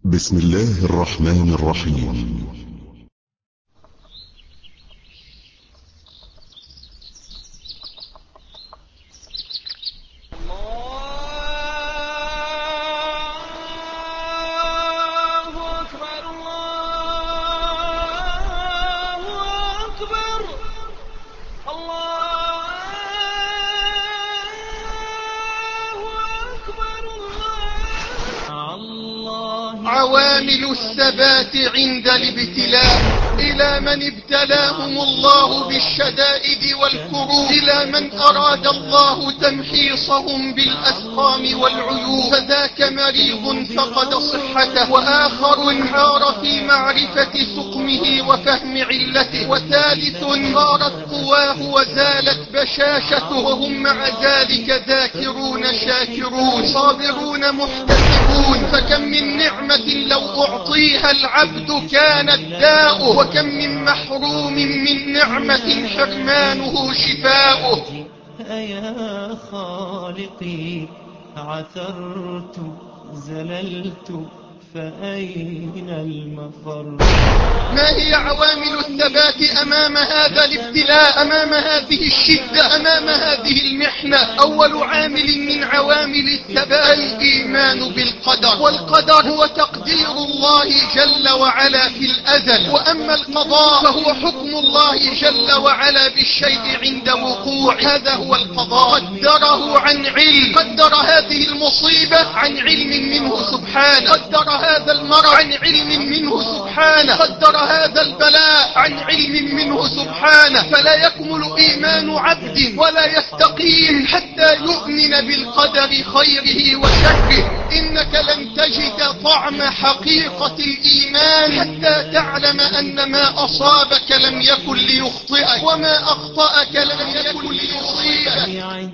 بسم الله الرحمن الرحيم. عوامل الثبات عند الابتلاء. إلى من ابتلاهم الله بالشدائد والكروب، إلى من أراد الله تمحيصهم بالأسقام والعيوب، فذاك مريض فقد صحته، وآخر انحار في معرفة سقمه وفهم علته، وثالث غارت قواه وزالت بشاشته، وهم مع ذلك ذاكرون شاكرون صابرون محتسبون. فكم من نعمة لو أعطيها العبد كانت داؤه، وكم من محروم من نعمة حرمانه شفاؤه. يا خالقي عثرت زللت فأين المفر؟ ما هي عوامل الثبات أمام هذا الابتلاء، أمام هذه الشدة، أمام هذه المحنة؟ أول عامل من عوامل الثبات الإيمان بالقدر. والقدر هو تقدير الله جل وعلا في الأزل، وأما القضاء فهو حكم الله جل وعلا بالشيء عند وقوع. هذا هو القضاء، قدره عن علم، قدر هذه المصيبة عن علم منه سبحانه، قدر هذا المرض عن علم منه سبحانه، قدر هذا البلاء عن علم منه سبحانه. فلا يكمل إيمان عبد ولا يستقيم حتى يؤمن بالقدر خيره وشره. إنك لن تجد طعم حقيقة الإيمان حتى تعلم أن ما أصابك لم يكن ليخطئك، وما أخطأك لم يكن ليصيبك.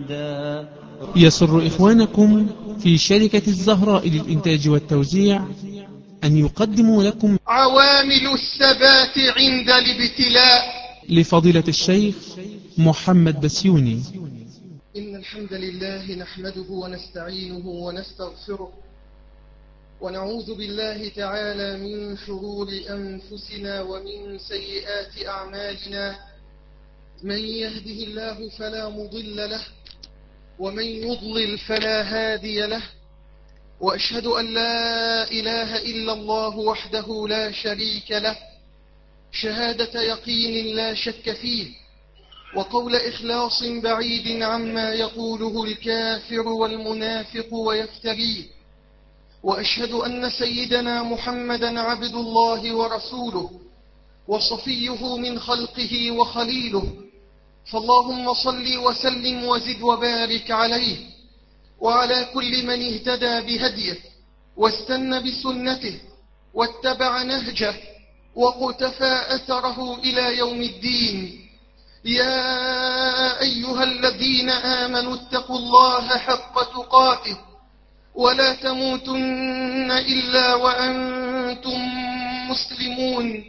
يسر إخوانكم في شركة الزهراء للإنتاج والتوزيع أن يقدموا لكم عوامل الثبات عند الابتلاء لفضيلة الشيخ محمد بسيوني. إن الحمد لله نحمده ونستعينه ونستغفره، ونعوذ بالله تعالى من شرور أنفسنا ومن سيئات أعمالنا. من يهده الله فلا مضل له، ومن يضلل فلا هادي له، وأشهد أن لا إله إلا الله وحده لا شريك له شهادة يقين لا شك فيه، وقول إخلاص بعيد عما يقوله الكافر والمنافق ويفتريه. وأشهد أن سيدنا محمدا عبد الله ورسوله، وصفيه من خلقه وخليله. فاللهم صل وسلم وزد وبارك عليه وعلى كل من اهتدى بهديه واستنى بسنته واتبع نهجه وقتفى أثره إلى يوم الدين. يا أيها الذين آمنوا اتقوا الله حق تقاته ولا تموتن إلا وأنتم مسلمون.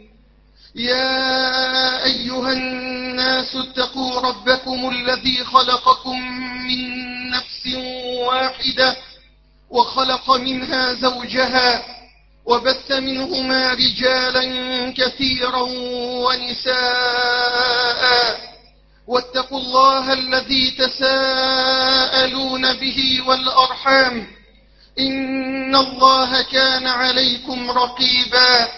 يا أيها الناس اتقوا ربكم الذي خلقكم من نفس واحدة وخلق منها زوجها وبث منهما رجالا كثيرا ونساء. واتقوا الله الذي تساءلون به والأرحام، إن الله كان عليكم رقيبا.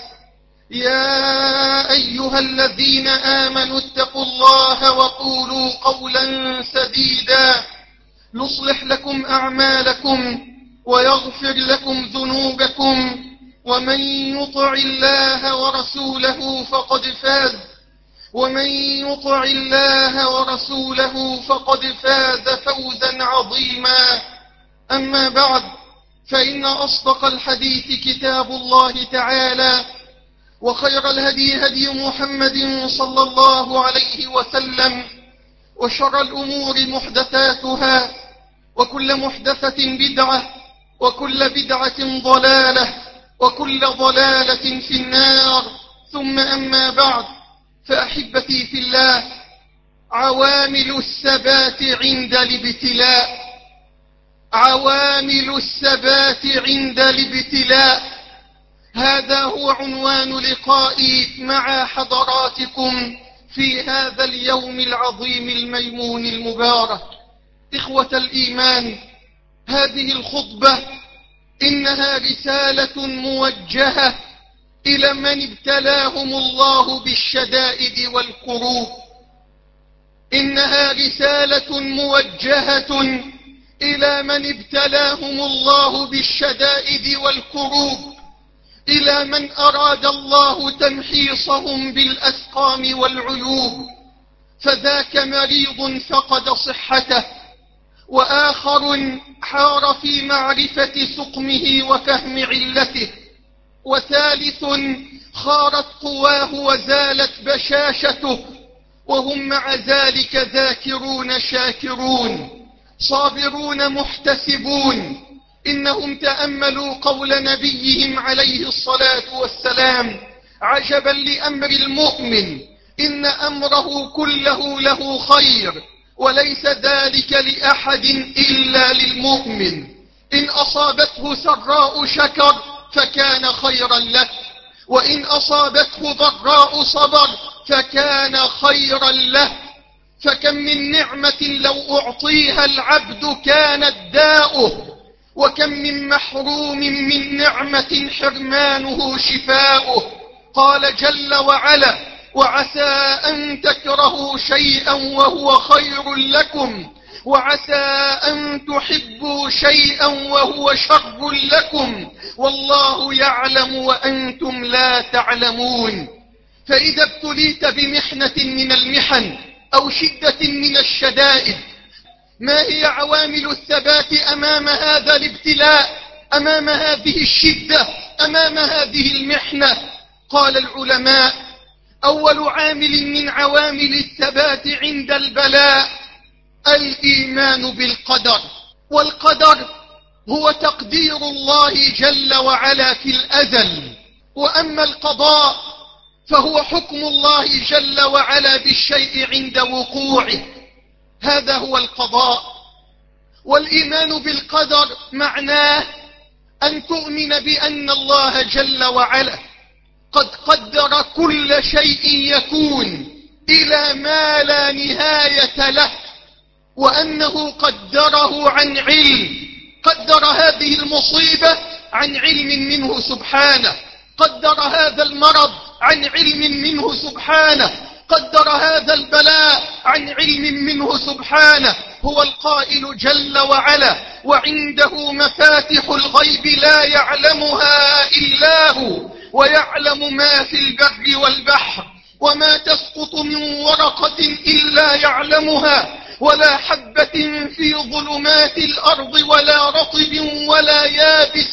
يا أيها الذين آمنوا اتقوا الله وقولوا قولا سديدا يصلح لكم أعمالكم ويغفر لكم ذنوبكم، ومن يطع الله ورسوله فقد فاز، ومن يطع الله ورسوله فقد فاز فوزا عظيما. أما بعد، فإن أصدق الحديث كتاب الله تعالى، وخير الهدي هدي محمد صلى الله عليه وسلم، وشر الأمور محدثاتها، وكل محدثة بدعة، وكل بدعة ضلالة، وكل ضلالة في النار. ثم أما بعد، فأحبتي في الله، عوامل الثبات عند الابتلاء. عوامل الثبات عند الابتلاء. هذا هو عنوان لقائي مع حضراتكم في هذا اليوم العظيم الميمون المبارك. إخوة الإيمان، هذه الخطبة إنها رسالة موجهة إلى من ابتلاهم الله بالشدائد والكروب. إنها رسالة موجهة إلى من ابتلاهم الله بالشدائد والكروب، إلى من أراد الله تمحيصهم بالأسقام والعيوب، فذاك مريض فقد صحته، وآخر حار في معرفة سقمه وفهم علته، وثالث خارت قواه وزالت بشاشته، وهم مع ذلك ذاكرون شاكرون صابرون محتسبون. إنهم تأملوا قول نبيهم عليه الصلاة والسلام: عجبا لأمر المؤمن، إن أمره كله له خير، وليس ذلك لأحد إلا للمؤمن. إن أصابته سراء شكر فكان خيرا له، وإن أصابته ضراء صبر فكان خيرا له. فكم من نعمة لو أعطيها العبد كانت داؤه، وكم من محروم من نعمة حرمانه شفاؤه. قال جل وعلا: وعسى أن تكرهوا شيئا وهو خير لكم، وعسى أن تحبوا شيئا وهو شر لكم، والله يعلم وأنتم لا تعلمون. فإذا ابتليت بمحنة من المحن أو شدة من الشدائد، ما هي عوامل الثبات أمام هذا الابتلاء، أمام هذه الشدة، أمام هذه المحنة؟ قال العلماء: أول عامل من عوامل الثبات عند البلاء الإيمان بالقدر. والقدر هو تقدير الله جل وعلا في الأزل، وأما القضاء فهو حكم الله جل وعلا بالشيء عند وقوعه. هذا هو القضاء. والإيمان بالقدر معناه أن تؤمن بأن الله جل وعلا قد قدر كل شيء يكون إلى ما لا نهاية له، وأنه قدره عن علم. قدر هذه المصيبة عن علم منه سبحانه، قدر هذا المرض عن علم منه سبحانه، قدر هذا البلاء عن علم منه سبحانه. هو القائل جل وعلا: وعنده مفاتح الغيب لا يعلمها إلا هو، ويعلم ما في البر والبحر، وما تسقط من ورقة إلا يعلمها، ولا حبة في ظلمات الأرض ولا رطب ولا يابس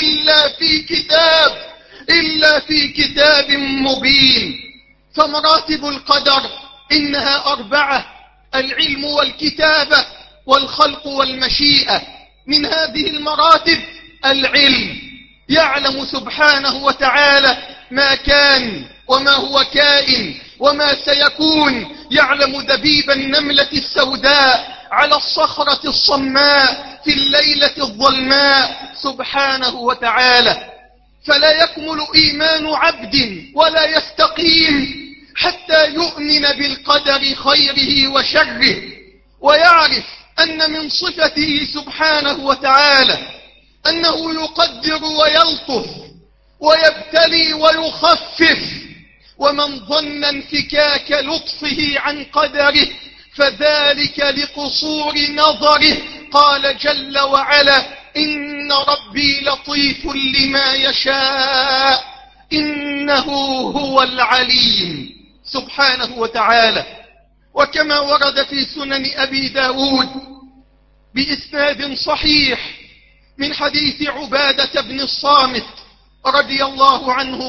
إلا في كتاب مبين. فمراتب القدر إنها 4: العلم والكتابة والخلق والمشيئة. من هذه المراتب العلم، يعلم سبحانه وتعالى ما كان وما هو كائن وما سيكون. يعلم دبيب النملة السوداء على الصخرة الصماء في الليلة الظلماء سبحانه وتعالى. فلا يكمل إيمان عبد ولا يستقيم حتى يؤمن بالقدر خيره وشره، ويعرف أن من صفته سبحانه وتعالى أنه يقدر ويلطف ويبتلي ويخفف. ومن ظن انفكاك لطفه عن قدره فذلك لقصور نظره. قال جل وعلا: إن ربي لطيف لما يشاء إنه هو العليم سبحانه وتعالى. وكما ورد في سنن أبي داود بإسناد صحيح من حديث عبادة بن الصامت رضي الله عنه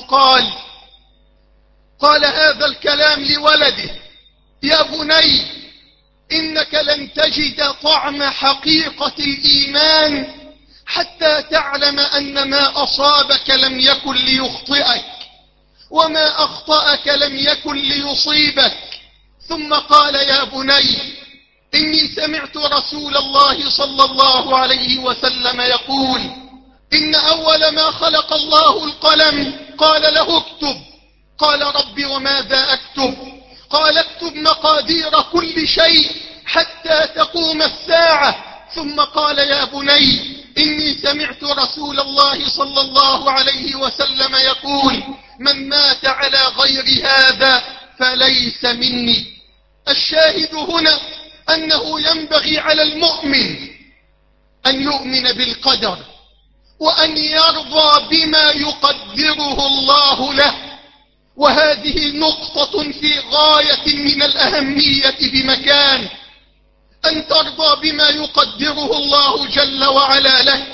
قال هذا الكلام لولده: يا بني، إنك لن تجد طعم حقيقة الإيمان حتى تعلم أن ما أصابك لم يكن ليخطئك، وما أخطأك لم يكن ليصيبك. ثم قال: يا بني، إني سمعت رسول الله صلى الله عليه وسلم يقول: إن أول ما خلق الله القلم، قال له اكتب، قال رب وماذا أكتب؟ قال اكتب مقادير كل شيء حتى تقوم الساعة. ثم قال يا بني إني سمعت رسول الله صلى الله عليه وسلم يقول من مات على غير هذا فليس مني. الشاهد هنا أنه ينبغي على المؤمن أن يؤمن بالقدر وأن يرضى بما يقدره الله له، وهذه نقطة في غاية من الأهمية بمكان، أن ترضى بما يقدره الله جل وعلا لك،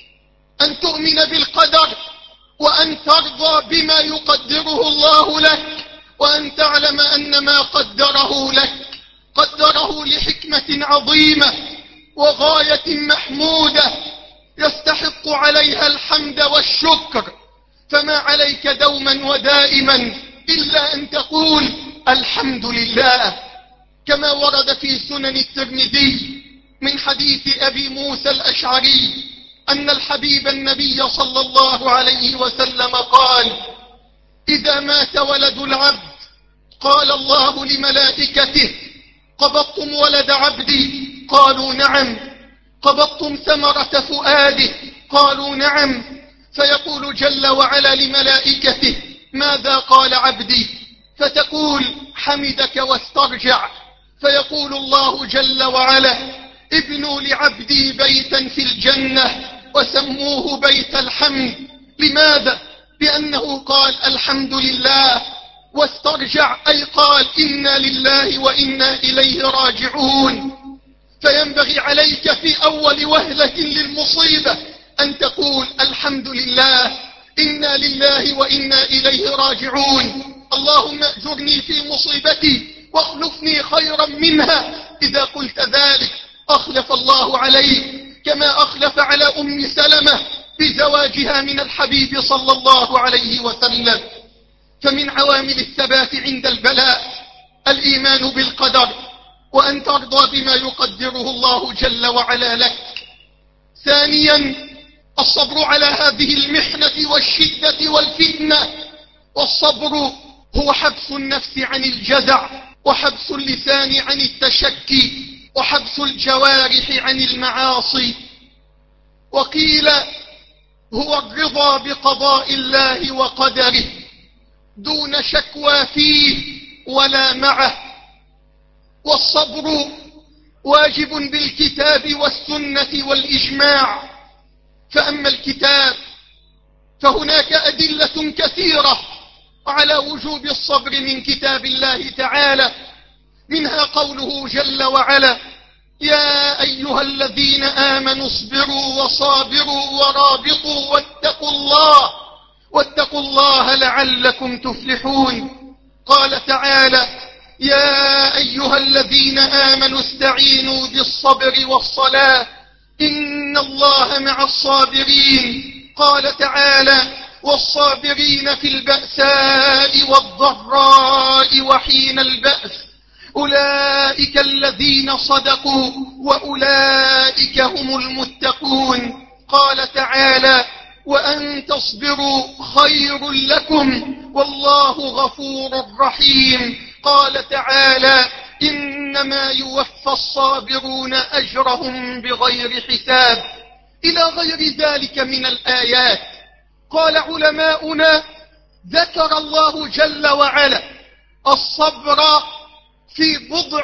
أن تؤمن بالقدر وأن ترضى بما يقدره الله لك، وأن تعلم أن ما قدره لك قدره لحكمة عظيمة وغاية محمودة يستحق عليها الحمد والشكر. فما عليك دوما ودائما إلا أن تقول الحمد لله، كما ورد في سنن الترمذي من حديث أبي موسى الأشعري أن الحبيب النبي صلى الله عليه وسلم قال إذا مات ولد العبد قال الله لملائكته قبضتم ولد عبدي؟ قالوا نعم. قبضتم ثمرة فؤاده؟ قالوا نعم. فيقول جل وعلا لملائكته ماذا قال عبدي؟ فتقول حمدك واسترجع. فيقول الله جل وعلا ابنوا لعبدي بيتا في الجنة وسموه بيت الحمد. لماذا؟ لأنه قال الحمد لله واسترجع، أي قال إنا لله وإنا إليه راجعون. فينبغي عليك في أول وهلة للمصيبة أن تقول الحمد لله، إنا لله وإنا إليه راجعون، اللهم أجرني في مصيبتي واخلفني خيرا منها. إذا قلت ذلك أخلف الله عليك كما أخلف على أم سلمة بزواجها من الحبيب صلى الله عليه وسلم. فمن عوامل الثبات عند البلاء الإيمان بالقدر، وأن ترضى بما يقدره الله جل وعلا لك. ثانيا الصبر على هذه المحنة والشدة والفتنة. والصبر هو حبس النفس عن الجزع، وحبس اللسان عن التشكي، وحبس الجوارح عن المعاصي. وقيل هو الرضا بقضاء الله وقدره دون شكوى فيه ولا معه. والصبر واجب بالكتاب والسنة والإجماع. فأما الكتاب فهناك أدلة كثيرة على وجوب الصبر من كتاب الله تعالى، منها قوله جل وعلا يا أيها الذين آمنوا اصبروا وصابروا ورابطوا واتقوا الله لعلكم تفلحون. قال تعالى يا أيها الذين آمنوا استعينوا بالصبر والصلاة إن الله مع الصابرين. قال تعالى والصابرين في البأساء والضراء وحين البأس أولئك الذين صدقوا وأولئك هم المتقون. قال تعالى وأن تصبروا خير لكم والله غفور رحيم. قال تعالى إنما يوفى الصابرون أجرهم بغير حساب، إلى غير ذلك من الآيات. قال علماؤنا ذكر الله جل وعلا الصبر في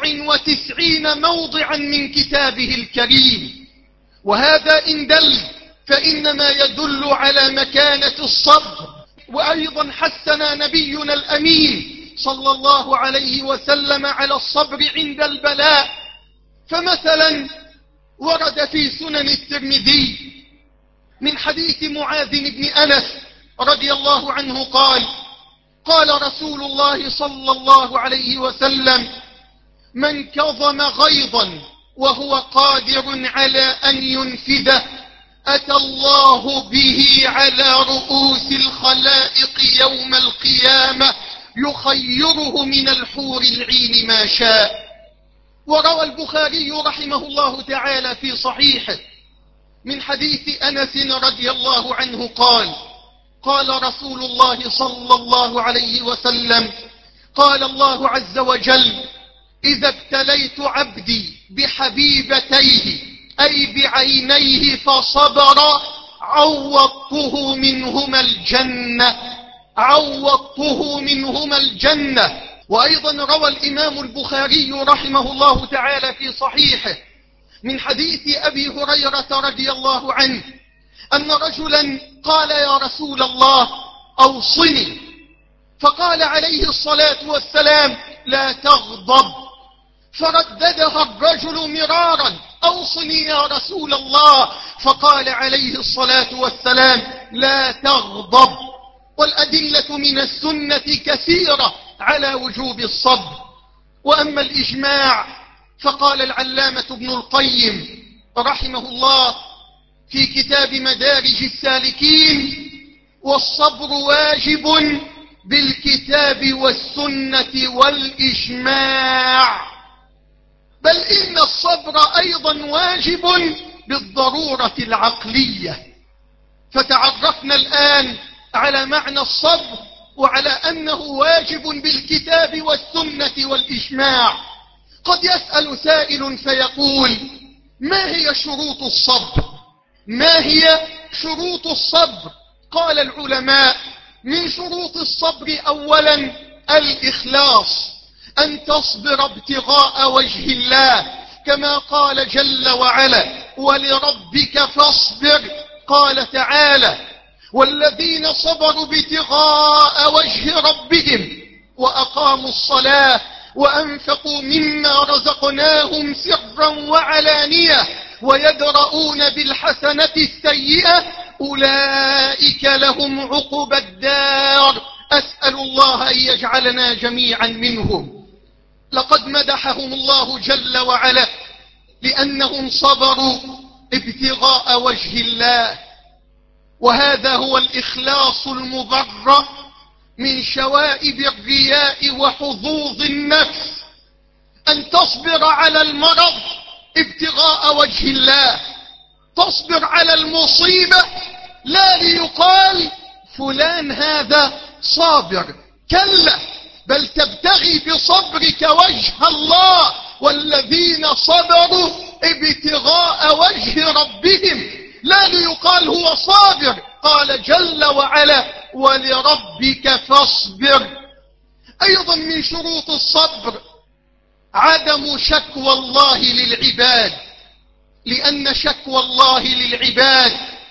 90 موضعا من كتابه الكريم، وهذا إن دل فإنما يدل على مكانة الصبر. وأيضا حثنا نبينا الأمين صلى الله عليه وسلم على الصبر عند البلاء. فمثلا ورد في سنن الترمذي من حديث معاذ بن أنس رضي الله عنه قال رسول الله صلى الله عليه وسلم من كظم غيظا وهو قادر على أن ينفذه أتى الله به على رؤوس الخلائق يوم القيامة يخيره من الحور العين ما شاء. وروى البخاري رحمه الله تعالى في صحيحه من حديث أنس رضي الله عنه قال: قال رسول الله صلى الله عليه وسلم: قال الله عز وجل: إذا ابتليت عبدي بحبيبتيه أي بعينيه فصبر عوضته منهما الجنة، عوضته منهما الجنة. وأيضا روى الإمام البخاري رحمه الله تعالى في صحيحه من حديث أبي هريرة رضي الله عنه أن رجلا قال: يا رسول الله أوصني. فقال عليه الصلاة والسلام: لا تغضب. فرددها الرجل مرارا: أوصني يا رسول الله. فقال عليه الصلاة والسلام: لا تغضب. والأدلة من السنة كثيرة على وجوب الصبر. وأما الإجماع فقال العلامة ابن القيم رحمه الله في كتاب مدارج السالكين: والصبر واجب بالكتاب والسنة والإجماع، بل إن الصبر أيضا واجب بالضرورة العقلية. فتعرفنا الآن على معنى الصبر وعلى أنه واجب بالكتاب والسنة والإجماع. قد يسأل سائل فيقول: ما هي شروط الصبر؟ ما هي شروط الصبر؟ قال العلماء: من شروط الصبر أولا الإخلاص، أن تصبر ابتغاء وجه الله، كما قال جل وعلا: ولربك فاصبر. قال تعالى: والذين صبروا ابتغاء وجه ربهم وأقاموا الصلاة وأنفقوا مما رزقناهم سرا وعلانية ويدرؤون بالحسنة السيئة أولئك لهم عقبى الدار. أسأل الله أن يجعلنا جميعا منهم. لقد مدحهم الله جل وعلا لأنهم صبروا ابتغاء وجه الله، وهذا هو الإخلاص المبرأ من شوائب الرياء وحظوظ النفس، أن تصبر على المرض ابتغاء وجه الله، تصبر على المصيبة لا ليقال فلان هذا صابر، كلا، بل تبتغي بصبرك وجه الله، والذين صبروا ابتغاء وجه ربهم، لا ليقال هو صابر. قال جل وعلا: ولربك فاصبر. أيضا من شروط الصبر عدم شكوى الله للعباد، لأن شكوى الله للعباد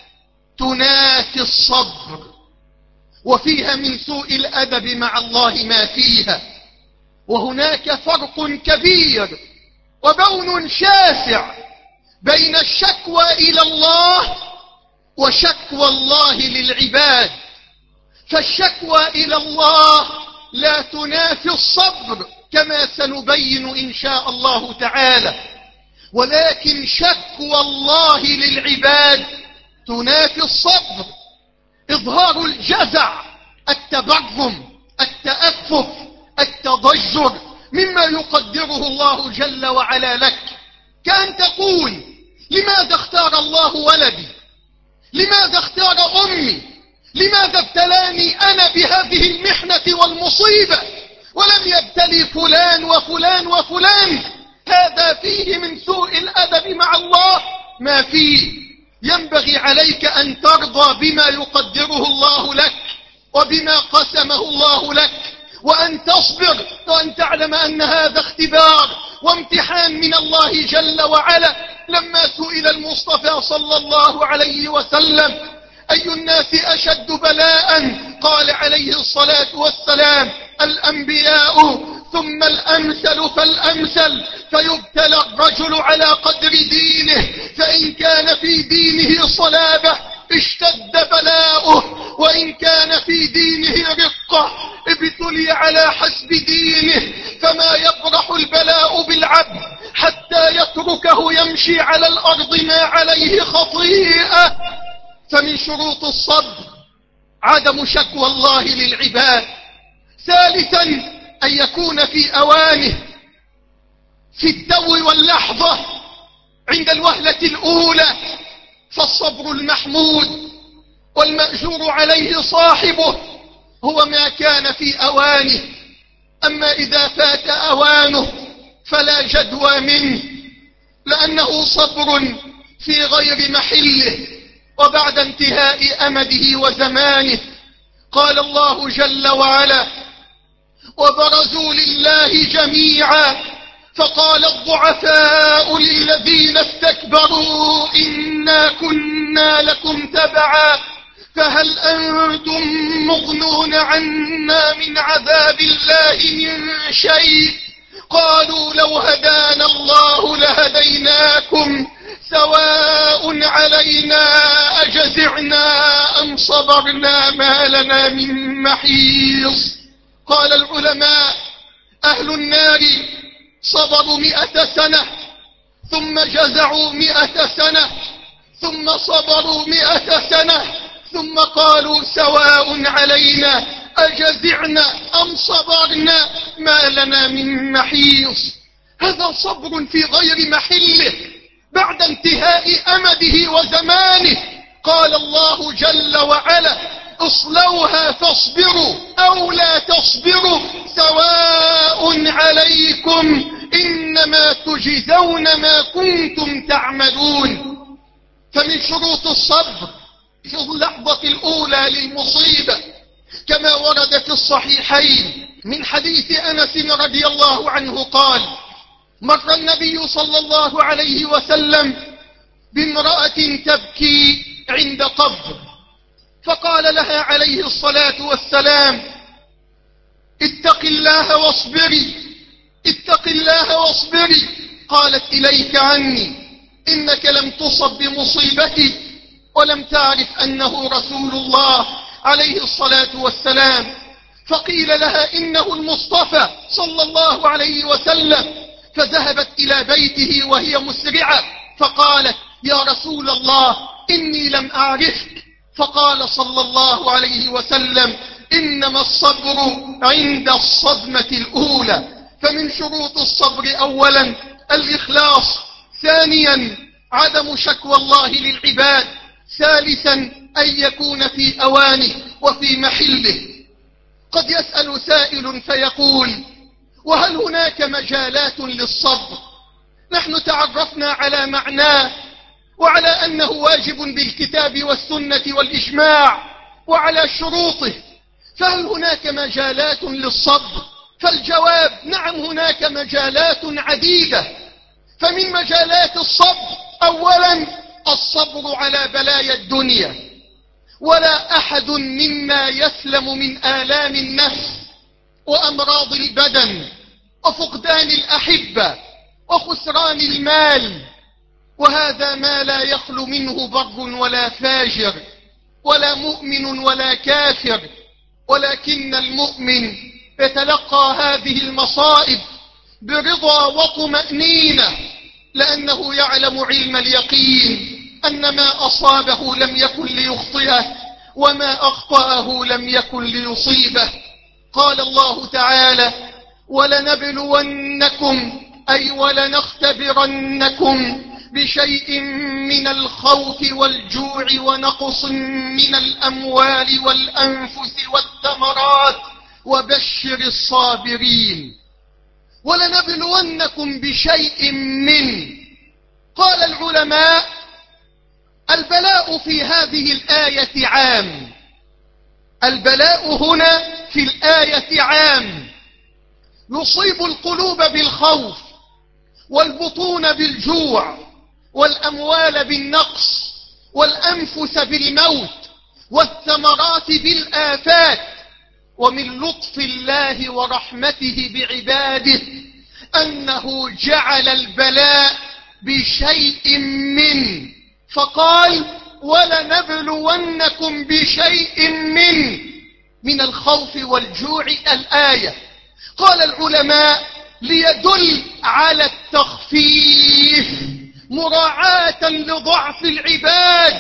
تنافي الصبر، وفيها من سوء الأدب مع الله ما فيها. وهناك فرق كبير وبون شاسع بين الشكوى إلى الله وشكوى الله للعباد. فالشكوى إلى الله لا تنافي الصبر كما سنبين إن شاء الله تعالى، ولكن شكوى الله للعباد تنافي الصبر. إظهار الجزع، التبرم، التأفف، التضجر مما يقدره الله جل وعلا لك، كأن تقول: لماذا اختار الله ولدي؟ لماذا اختار أمي؟ لماذا ابتلاني أنا بهذه المحنة والمصيبة ولم يبتلي فلان وفلان وفلان؟ هذا فيه من سوء الأدب مع الله ما فيه. ينبغي عليك أن ترضى بما يقدره الله لك وبما قسمه الله لك، وأن تصبر، وأن تعلم أن هذا اختبار وامتحان من الله جل وعلا. لما سئل المصطفى صلى الله عليه وسلم: أي الناس أشد بلاء؟ قال عليه الصلاة والسلام: الأنبياء، ثم الأمثل فالأمثل، فيبتلى الرجل على قدر دينه، فإن كان في دينه صلابة اشتد بلاؤه، وإن كان في دينه رقة ابتلي على حسب دينه. فما يبرح البلاء بالعبد حتى يتركه يمشي على الأرض ما عليه خطيئة. فمن شروط الصبر عدم شكوى الله للعباد. ثالثا أن يكون في أوانه، في التو واللحظة، عند الوهلة الأولى فالصبر المحمود والمأجور عليه صاحبه هو ما كان في أوانه، أما إذا فات أوانه فلا جدوى منه، لأنه صبر في غير محله وبعد انتهاء أمده وزمانه. قال الله جل وعلا: وبرزوا لله جميعا فقال الضعفاء للذين استكبروا إنا كنا لكم تبعا فهل أنتم مغنون عنا من عذاب الله من شيء قالوا لو هدانا الله لهديناكم سواء علينا أجزعنا أم صبرنا ما لنا من محيص. قال العلماء: أهل النار صبروا 100 سنة ثم جزعوا 100 سنة ثم صبروا 100 سنة ثم قالوا سواء علينا أجزعنا أم صبرنا ما لنا من محيص. هذا صبر في غير محله بعد انتهاء أمده وزمانه. قال الله جل وعلا: اصلوها فاصبروا أو لا تصبروا سواء عليكم إنما تجزون ما كنتم تعملون. فمن شروط الصبر في اللحظة الأولى للمصيبة كما ورد في الصحيحين من حديث أنس رضي الله عنه قال: مر النبي صلى الله عليه وسلم بامرأة تبكي عند قبر، فقال لها عليه الصلاة والسلام: اتق الله واصبري، اتق الله واصبري. قالت: إليك عني، إنك لم تصب بمصيبتي ولم تعرف أنه رسول الله عليه الصلاة والسلام. فقيل لها: إنه المصطفى صلى الله عليه وسلم. فذهبت إلى بيته وهي مسرعة فقالت: يا رسول الله إني لم أعرفك. فقال صلى الله عليه وسلم: إنما الصبر عند الصدمة الأولى. فمن شروط الصبر أولا الإخلاص، ثانيا عدم شكوى الله للعباد، ثالثا أن يكون في أوانه وفي محله. قد يسأل سائل فيقول: وهل هناك مجالات للصبر؟ نحن تعرفنا على معناه وعلى أنه واجب بالكتاب والسنة والإجماع وعلى شروطه، فهل هناك مجالات للصبر؟ فالجواب: نعم، هناك مجالات عديدة. فمن مجالات الصبر أولا الصبر على بلايا الدنيا، ولا أحد منا يسلم من آلام النفس وأمراض البدن وفقدان الأحبة وخسران المال، وهذا ما لا يخلو منه بر ولا فاجر ولا مؤمن ولا كافر، ولكن المؤمن يتلقى هذه المصائب برضا وطمأنينة، لأنه يعلم علم اليقين أن ما أصابه لم يكن ليخطئه وما أخطأه لم يكن ليصيبه. قال الله تعالى: ولنبلونكم أي ولنختبرنكم بشيء من الخوف والجوع ونقص من الأموال والأنفس والثمرات وبشر الصابرين. ولنبلونكم بشيء من. قال العلماء: البلاء في هذه الآية عام. البلاء هنا في الآية عام، يصيب القلوب بالخوف والبطون بالجوع والأموال بالنقص والأنفس بالموت والثمرات بالآفات. ومن لطف الله ورحمته بعباده أنه جعل البلاء بشيء فقال: ولنبلونكم بشيء من الخوف والجوع. الآية قال العلماء ليدل على التخفيف مراعاة لضعف العباد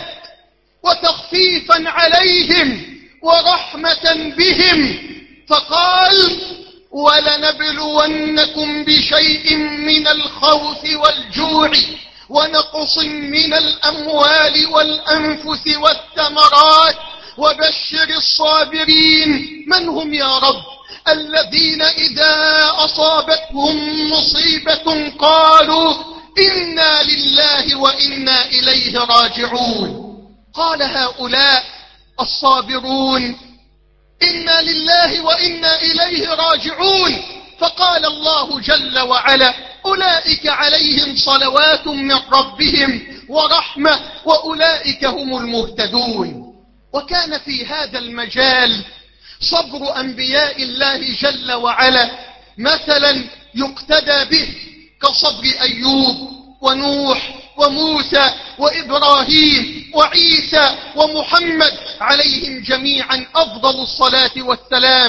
وتخفيفا عليهم ورحمة بهم، فقال: ولنبلونكم بشيء من الخوف والجوع ونقص من الأموال والأنفس والثمرات وبشر الصابرين. من هم يا رب؟ الذين إذا أصابتهم مصيبة قالوا إنا لله وإنا إليه راجعون. قال هؤلاء الصابرون إنا لله وإنا إليه راجعون، فقال الله جل وعلا أولئك عليهم صلوات من ربهم ورحمة وأولئك هم المهتدون. وكان في هذا المجال صبر أنبياء الله جل وعلا مثلا يقتدى به كصبر أيوب ونوح وموسى وإبراهيم وعيسى ومحمد عليهم جميعا أفضل الصلاة والسلام،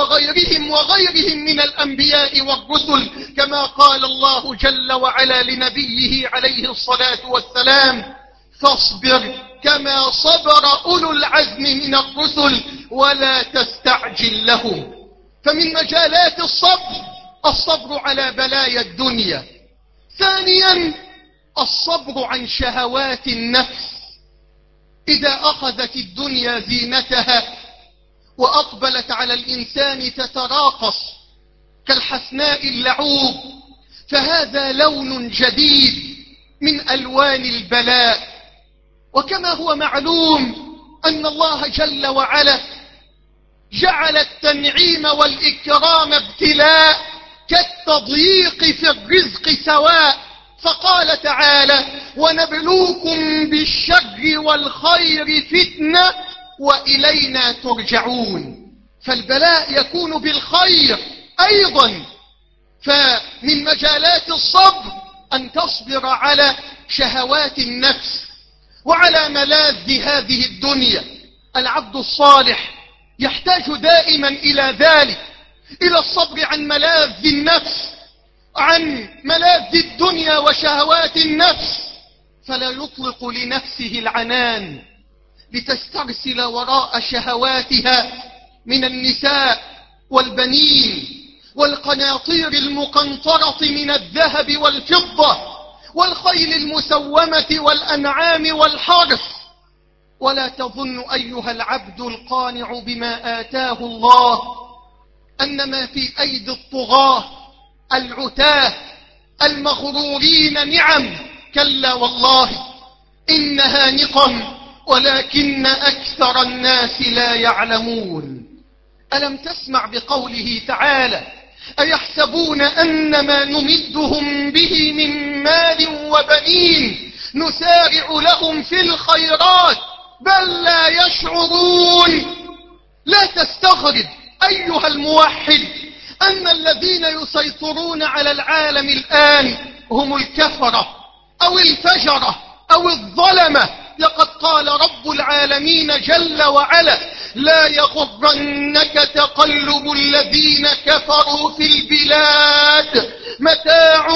وغيرهم من الأنبياء والرسل، كما قال الله جل وعلا لنبيه عليه الصلاة والسلام فاصبر كما صبر أولو العزم من الرسل ولا تستعجل لهم. فمن مجالات الصبر على بلايا الدنيا. ثانيا الصبر عن شهوات النفس. إذا أخذت الدنيا زينتها وأقبلت على الإنسان تتراقص كالحسناء اللعوب، فهذا لون جديد من ألوان البلاء. وكما هو معلوم أن الله جل وعلا جعل التنعيم والإكرام ابتلاء كالتضييق في الرزق سواء، فقال تعالى ونبلوكم بالشر والخير فتنة وإلينا ترجعون. فالبلاء يكون بالخير أيضا. فمن مجالات الصبر أن تصبر على شهوات النفس وعلى ملاذ هذه الدنيا. العبد الصالح يحتاج دائما إلى ذلك، إلى الصبر عن ملاذ النفس، عن ملاذ الدنيا وشهوات النفس، فلا يطلق لنفسه العنان لتسترسل وراء شهواتها من النساء والبنين والقناطير المقنطرة من الذهب والفضة والخيل المسومة والأنعام والحرث. ولا تظن أيها العبد القانع بما آتاه الله أن ما في أيدي الطغاة العتاه المغرورين نعم، كلا والله إنها نقم ولكن أكثر الناس لا يعلمون. ألم تسمع بقوله تعالى أيحسبون أن ما نمدهم به من مال وبنين نسارع لهم في الخيرات بل لا يشعرون. لا تستغرب أيها الموحد أن الذين يسيطرون على العالم الآن هم الكفرة أو الفجرة أو الظلمة. لقد قال رب العالمين جل وعلا لا يغرنك تقلب الذين كفروا في البلاد متاع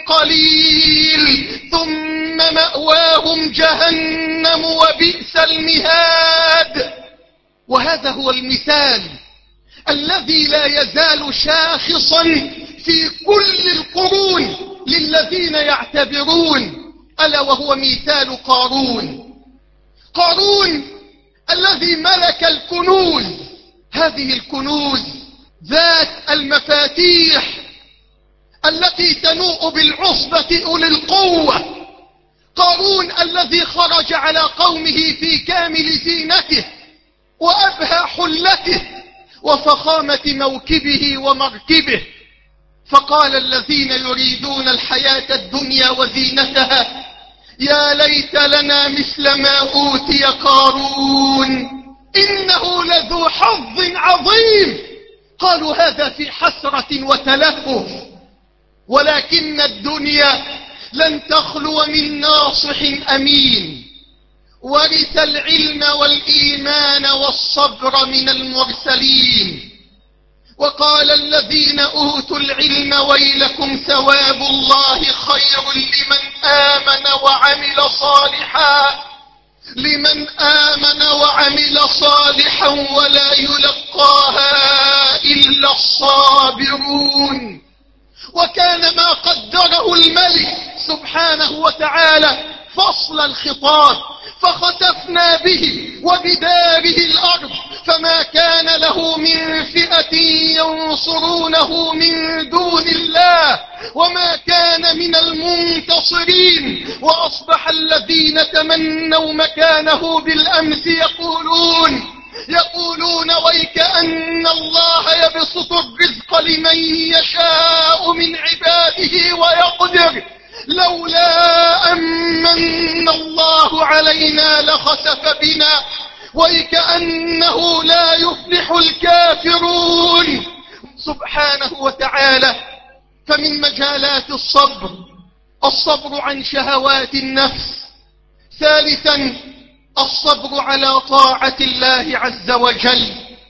قليل ثم مأواهم جهنم وبئس المهاد. وهذا هو المثال الذي لا يزال شاخصا في كل القرون للذين يعتبرون، ألا وهو مثال قارون الذي ملك الكنوز. هذه الكنوز ذات المفاتيح التي تنوء بالعصبة أولي القوة. قارون الذي خرج على قومه في كامل زينته وأبهى حلته وفخامة موكبه ومركبه، فقال الذين يريدون الحياة الدنيا وزينتها يا ليت لنا مثل ما أوتي قارون إنه لذو حظ عظيم. قالوا هذا في حسرة وتلهف، ولكن الدنيا لن تخلو من ناصح أمين ورث العلم والإيمان والصبر من المرسلين. وقال الذين أوتوا العلم ويلكم ثواب الله خير لمن آمن وعمل صالحا ولا يلقاها إلا الصابرون. وكان ما قدره الملك سبحانه سبحانه وتعالى فصل الخطاب، فخسفنا به وبداره الأرض فما كان له من فئة ينصرونه من دون الله وما كان من المنتصرين. وأصبح الذين تمنوا مكانه بالأمس يقولون ويكأن الله يبسط الرزق لمن يشاء من عباده ويقدر لولا أمن الله علينا لخسف بنا ويكأنه لا يفلح الكافرون سبحانه وتعالى. فمن مجالات الصبر عن شهوات النفس. ثالثا الصبر على طاعة الله عز وجل.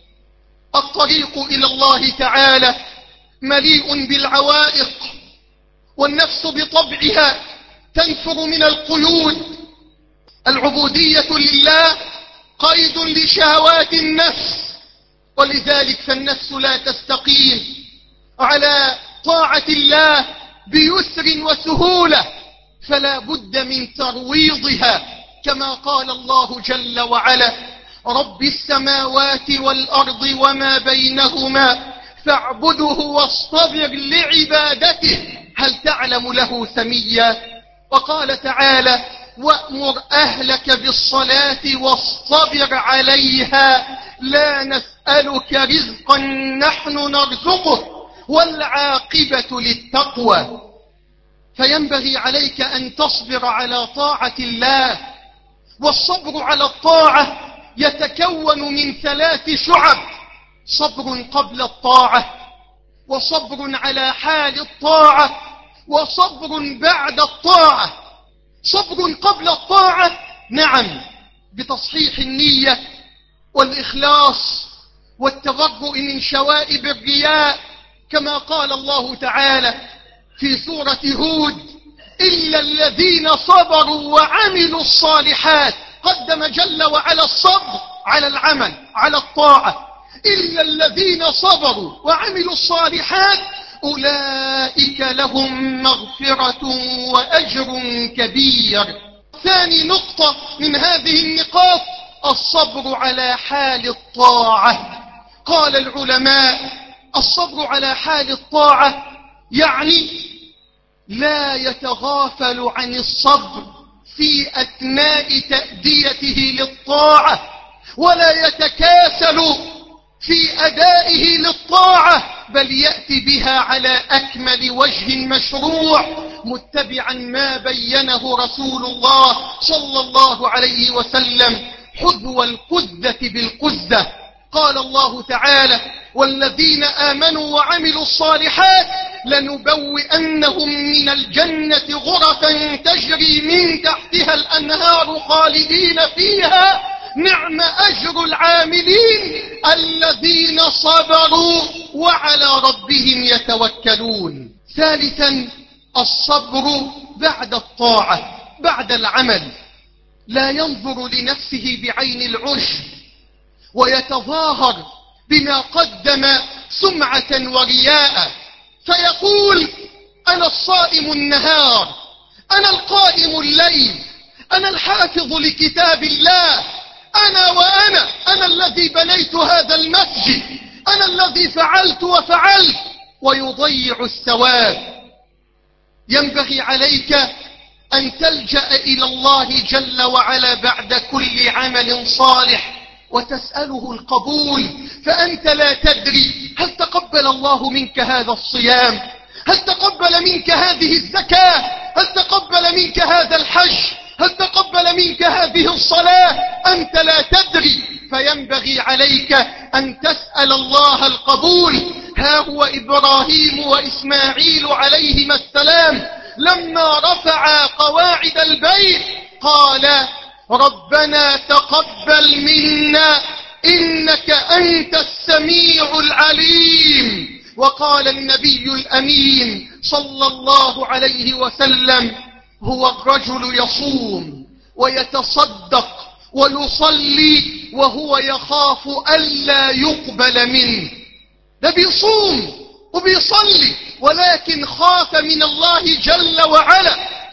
الطريق إلى الله تعالى مليء بالعوائق، والنفس بطبعها تنفر من القيود. العبودية لله قيد لشهوات النفس، ولذلك فالنفس لا تستقيم على طاعة الله بيسر وسهولة، فلا بد من ترويضها كما قال الله جل وعلا: رب السماوات والأرض وما بينهما فاعبده واصطبر لعبادته هل تعلم له سميا. وقال تعالى: وأمر أهلك بالصلاة واصطبر عليها لا نسألك رزقا نحن نرزقه والعاقبة للتقوى. فينبغي عليك أن تصبر على طاعة الله. والصبر على الطاعة يتكون من 3 شعب: صبر قبل الطاعة، وصبر على حال الطاعة، وصبر بعد الطاعة. صبر قبل الطاعة، نعم، بتصحيح النية والإخلاص والتبرؤ من شوائب الرياء، كما قال الله تعالى في سورة هود: إلا الذين صبروا وعملوا الصالحات. قدم جل وعلا الصبر على العمل على الطاعة. إلا الذين صبروا وعملوا الصالحات أولئك لهم مغفرة وأجر كبير. ثاني نقطة من هذه النقاط الصبر على حال الطاعة. قال العلماء: الصبر على حال الطاعة يعني لا يتغافل عن الصبر في أثناء تأديته للطاعة، ولا يتكاسل في أدائه للطاعة، بل يأتي بها على أكمل وجه مشروع، متبعا ما بينه رسول الله صلى الله عليه وسلم: حذو القذة بالقذة. قال الله تعالى: والذين آمنوا وعملوا الصالحات لنبوئنهم من الجنة غرفا تجري من تحتها الأنهار خالدين فيها نعم أجر العاملين الذين صبروا وعلى ربهم يتوكلون. ثالثا الصبر بعد الطاعة، بعد العمل. لا ينظر لنفسه بعين العجب ويتظاهر بما قدم سمعة ورياء، فيقول: أنا الصائم النهار، أنا القائم الليل، أنا الحافظ لكتاب الله، أنا الذي بنيت هذا المسجد، أنا الذي فعلت وفعلت، ويضيع الثواب. ينبغي عليك أن تلجأ إلى الله جل وعلا بعد كل عمل صالح وتسأله القبول، فأنت لا تدري هل تقبل الله منك هذا الصيام، هل تقبل منك هذه الزكاة، هل تقبل منك هذا الحج، هل تقبل منك هذه الصلاة. أنت لا تدري، فينبغي عليك أن تسأل الله القبول. ها هو إبراهيم وإسماعيل عليهما السلام لما رفعا قواعد البيت قال: ربنا تقبل منا إنك أنت السميع العليم. وقال النبي الأمين صلى الله عليه وسلم: هو الرجل يصوم ويتصدق ويصلي وهو يخاف ألا يقبل منه. ده بيصوم وبيصلي ولكن خاف من الله جل وعلا،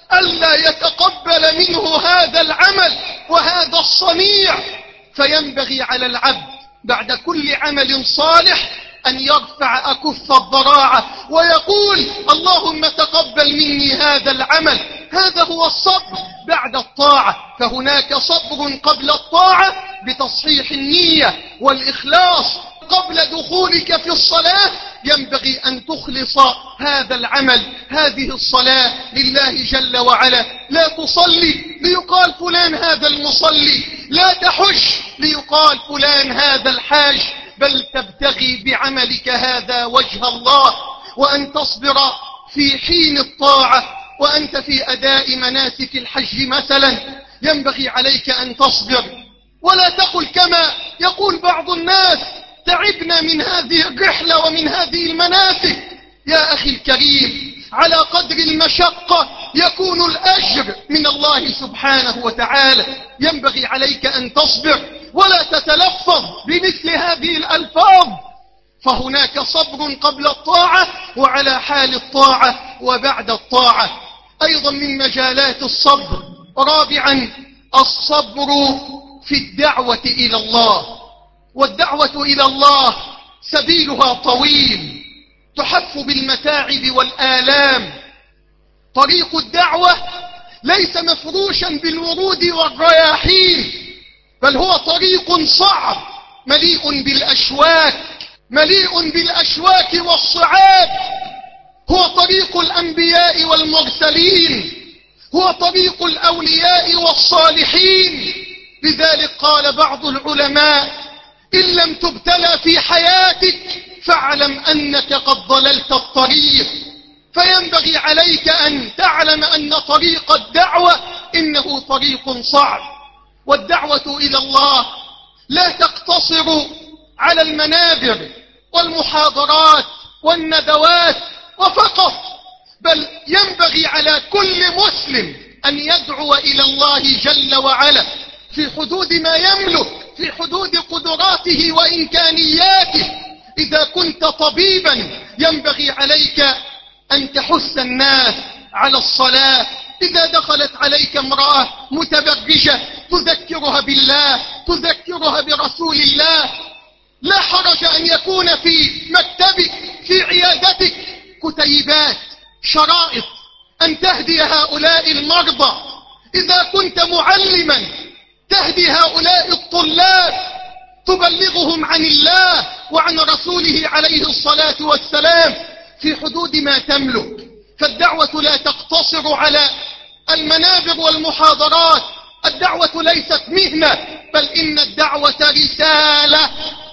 ألا يتقبل منه هذا العمل وهذا الصنيع. فينبغي على العبد بعد كل عمل صالح أن يرفع أكف الضراعة ويقول اللهم تقبل مني هذا العمل. هذا هو الصبر بعد الطاعة. فهناك صبر قبل الطاعة بتصحيح النية والإخلاص. قبل دخولك في الصلاة ينبغي أن تخلص هذا العمل، هذه الصلاة لله جل وعلا. لا تصلي ليقال فلان هذا المصلي، لا تحج ليقال فلان هذا الحاج، بل تبتغي بعملك هذا وجه الله. وأن تصبر في حين الطاعة وأنت في أداء مناسك الحج مثلا ينبغي عليك أن تصبر، ولا تقل كما يقول بعض الناس تعبنا من هذه الرحلة ومن هذه المناسك. يا أخي الكريم، على قدر المشقة يكون الأجر من الله سبحانه وتعالى. ينبغي عليك أن تصبر ولا تتلفظ بمثل هذه الألفاظ، فهناك صبر قبل الطاعة وعلى حال الطاعة وبعد الطاعة. أيضا من مجالات الصبر رابعا الصبر في الدعوة إلى الله. والدعوة إلى الله سبيلها طويل، تحف بالمتاعب والآلام. طريق الدعوة ليس مفروشا بالورود والرياحين، بل هو طريق صعب مليء بالأشواك والصعاب. هو طريق الأنبياء والمرسلين، هو طريق الأولياء والصالحين. لذلك قال بعض العلماء إن لم تبتلى في حياتك فاعلم أنك قد ضللت الطريق. فينبغي عليك أن تعلم أن طريق الدعوة إنه طريق صعب. والدعوة إلى الله لا تقتصر على المنابر والمحاضرات والندوات وفقط، بل ينبغي على كل مسلم أن يدعو إلى الله جل وعلا في حدود ما يملك، في حدود قدراته وإمكانياته. إذا كنت طبيبا ينبغي عليك أن تحث الناس على الصلاة. إذا دخلت عليك امرأة متبرجة تذكرها بالله، تذكرها برسول الله. لا حرج أن يكون في مكتبك، في عيادتك كتيبات، شرائط، أن تهدي هؤلاء المرضى. إذا كنت معلما تهدي هؤلاء الطلاب، تبلغهم عن الله وعن رسوله عليه الصلاة والسلام في حدود ما تملك. فالدعوة لا تقتصر على المنابر والمحاضرات. الدعوة ليست مهنة، بل إن الدعوة رسالة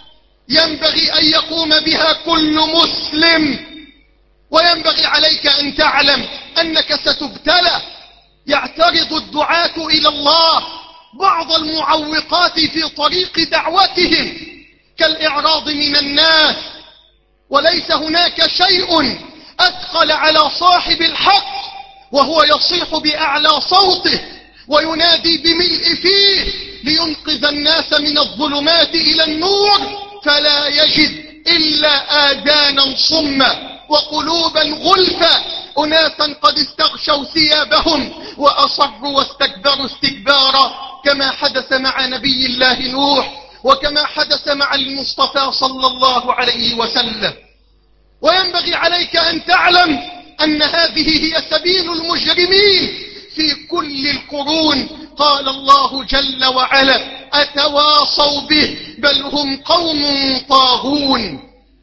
ينبغي أن يقوم بها كل مسلم. وينبغي عليك أن تعلم أنك ستبتلى. يعترض الدعاة إلى الله بعض المعوقات في طريق دعوتهم كالإعراض من الناس، وليس هناك شيء أثقل على صاحب الحق وهو يصيح بأعلى صوته وينادي بملء فيه لينقذ الناس من الظلمات إلى النور، فلا يجد إلا آذانا صما وقلوبا غلفا، أناسا قد استغشوا ثيابهم وأصروا واستكبروا استكبارا، كما حدث مع نبي الله نوح وكما حدث مع المصطفى صلى الله عليه وسلم. وينبغي عليك أن تعلم أن هذه هي سبيل المجرمين في كل القرون. قال الله جل وعلا أتواصوا به بل هم قوم طاغون.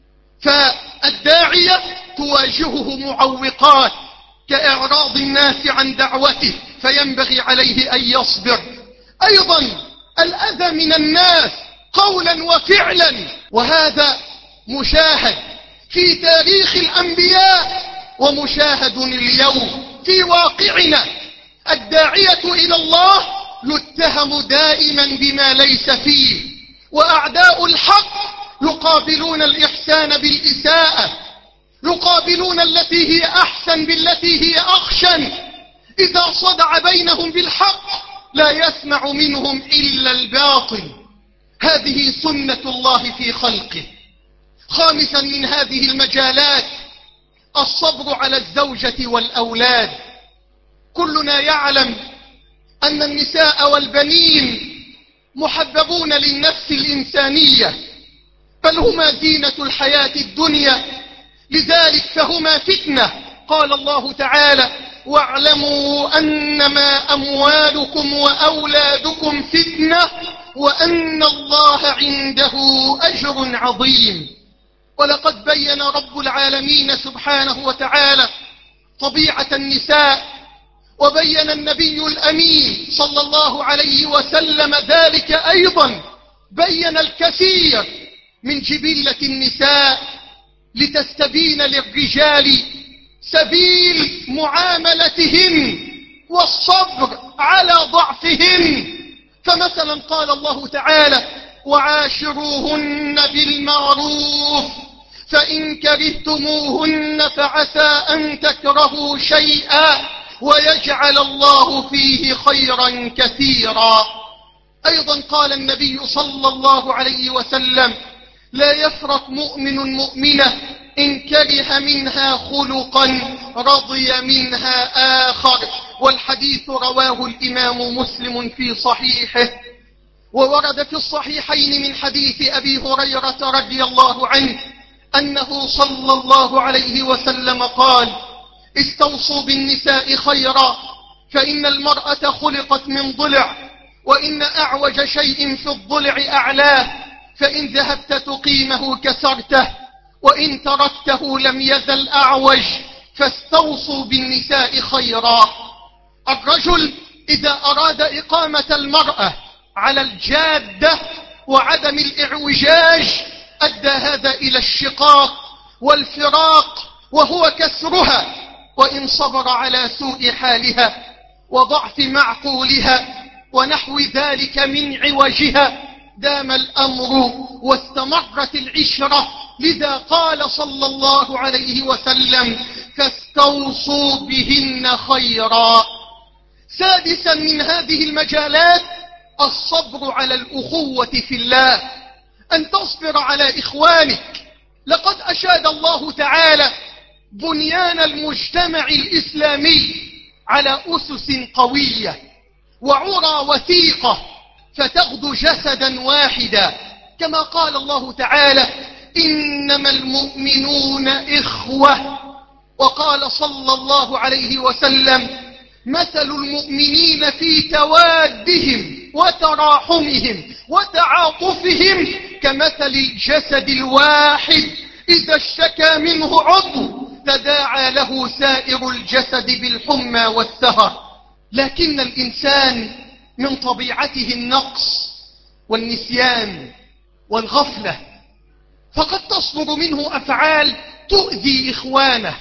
فالداعية تواجهه معوقات كإعراض الناس عن دعوته، فينبغي عليه أن يصبر. أيضا الأذى من الناس قولا وفعلا، وهذا مشاهد في تاريخ الأنبياء ومشاهد اليوم في واقعنا. الداعية إلى الله يتهم دائما بما ليس فيه، وأعداء الحق يقابلون الإحسان بالإساءة، يقابلون التي هي أحسن بالتي هي أخشن. إذا صدع بينهم بالحق لا يسمع منهم إلا الباطل. هذه سنة الله في خلقه. خامسا من هذه المجالات الصبر على الزوجة والأولاد. كلنا يعلم أن النساء والبنين محببون للنفس الإنسانية، بل هما زينة الحياة الدنيا، لذلك فهما فتنة. قال الله تعالى: واعلموا أنما أموالكم وأولادكم فتنة وأن الله عنده أجر عظيم. ولقد بين رب العالمين سبحانه وتعالى طبيعة النساء، وبين النبي الأمين صلى الله عليه وسلم ذلك أيضا، بين الكثير من جبلة النساء لتستبين للرجال سبيل معاملتهن والصبر على ضعفهن. فمثلا قال الله تعالى: وعاشروهن بالمعروف فإن كرهتموهن فعسى أن تكرهوا شيئا ويجعل الله فيه خيرا كثيرا. أيضا قال النبي صلى الله عليه وسلم: لا يفرق مؤمن مؤمنة إن كره منها خلقا رضي منها آخر. والحديث رواه الإمام مسلم في صحيحه. وورد في الصحيحين من حديث أبي هريرة رضي الله عنه أنه صلى الله عليه وسلم قال: استوصوا بالنساء خيرا، فإن المرأة خلقت من ضلع، وإن أعوج شيء في الضلع أعلاه، فإن ذهبت تقيمه كسرته، وإن تركته لم يزل أعوج، فاستوصوا بالنساء خيرا. الرجل إذا أراد إقامة المرأة على الجادة وعدم الإعوجاج أدى هذا إلى الشقاق والفراق وهو كسرها، وإن صبر على سوء حالها وضعف معقولها ونحو ذلك من عوجها دام الأمر واستمرت العشرة. لذا قال صلى الله عليه وسلم: فاستوصوا بهن خيرا. سادسا من هذه المجالات الصبر على الأخوة في الله، أن تصبر على إخوانك. لقد أشاد الله تعالى بنيان المجتمع الإسلامي على أسس قوية وعرى وثيقة فتغدو جسدا واحدا، كما قال الله تعالى: إنما المؤمنون إخوة. وقال صلى الله عليه وسلم: مثل المؤمنين في توادهم وتراحمهم وتعاطفهم كمثل الجسد الواحد إذا اشتكى منه عضو تداعى له سائر الجسد بالحمى والسهر. لكن الإنسان من طبيعته النقص والنسيان والغفلة، فقد تصدر منه أفعال تؤذي إخوانه.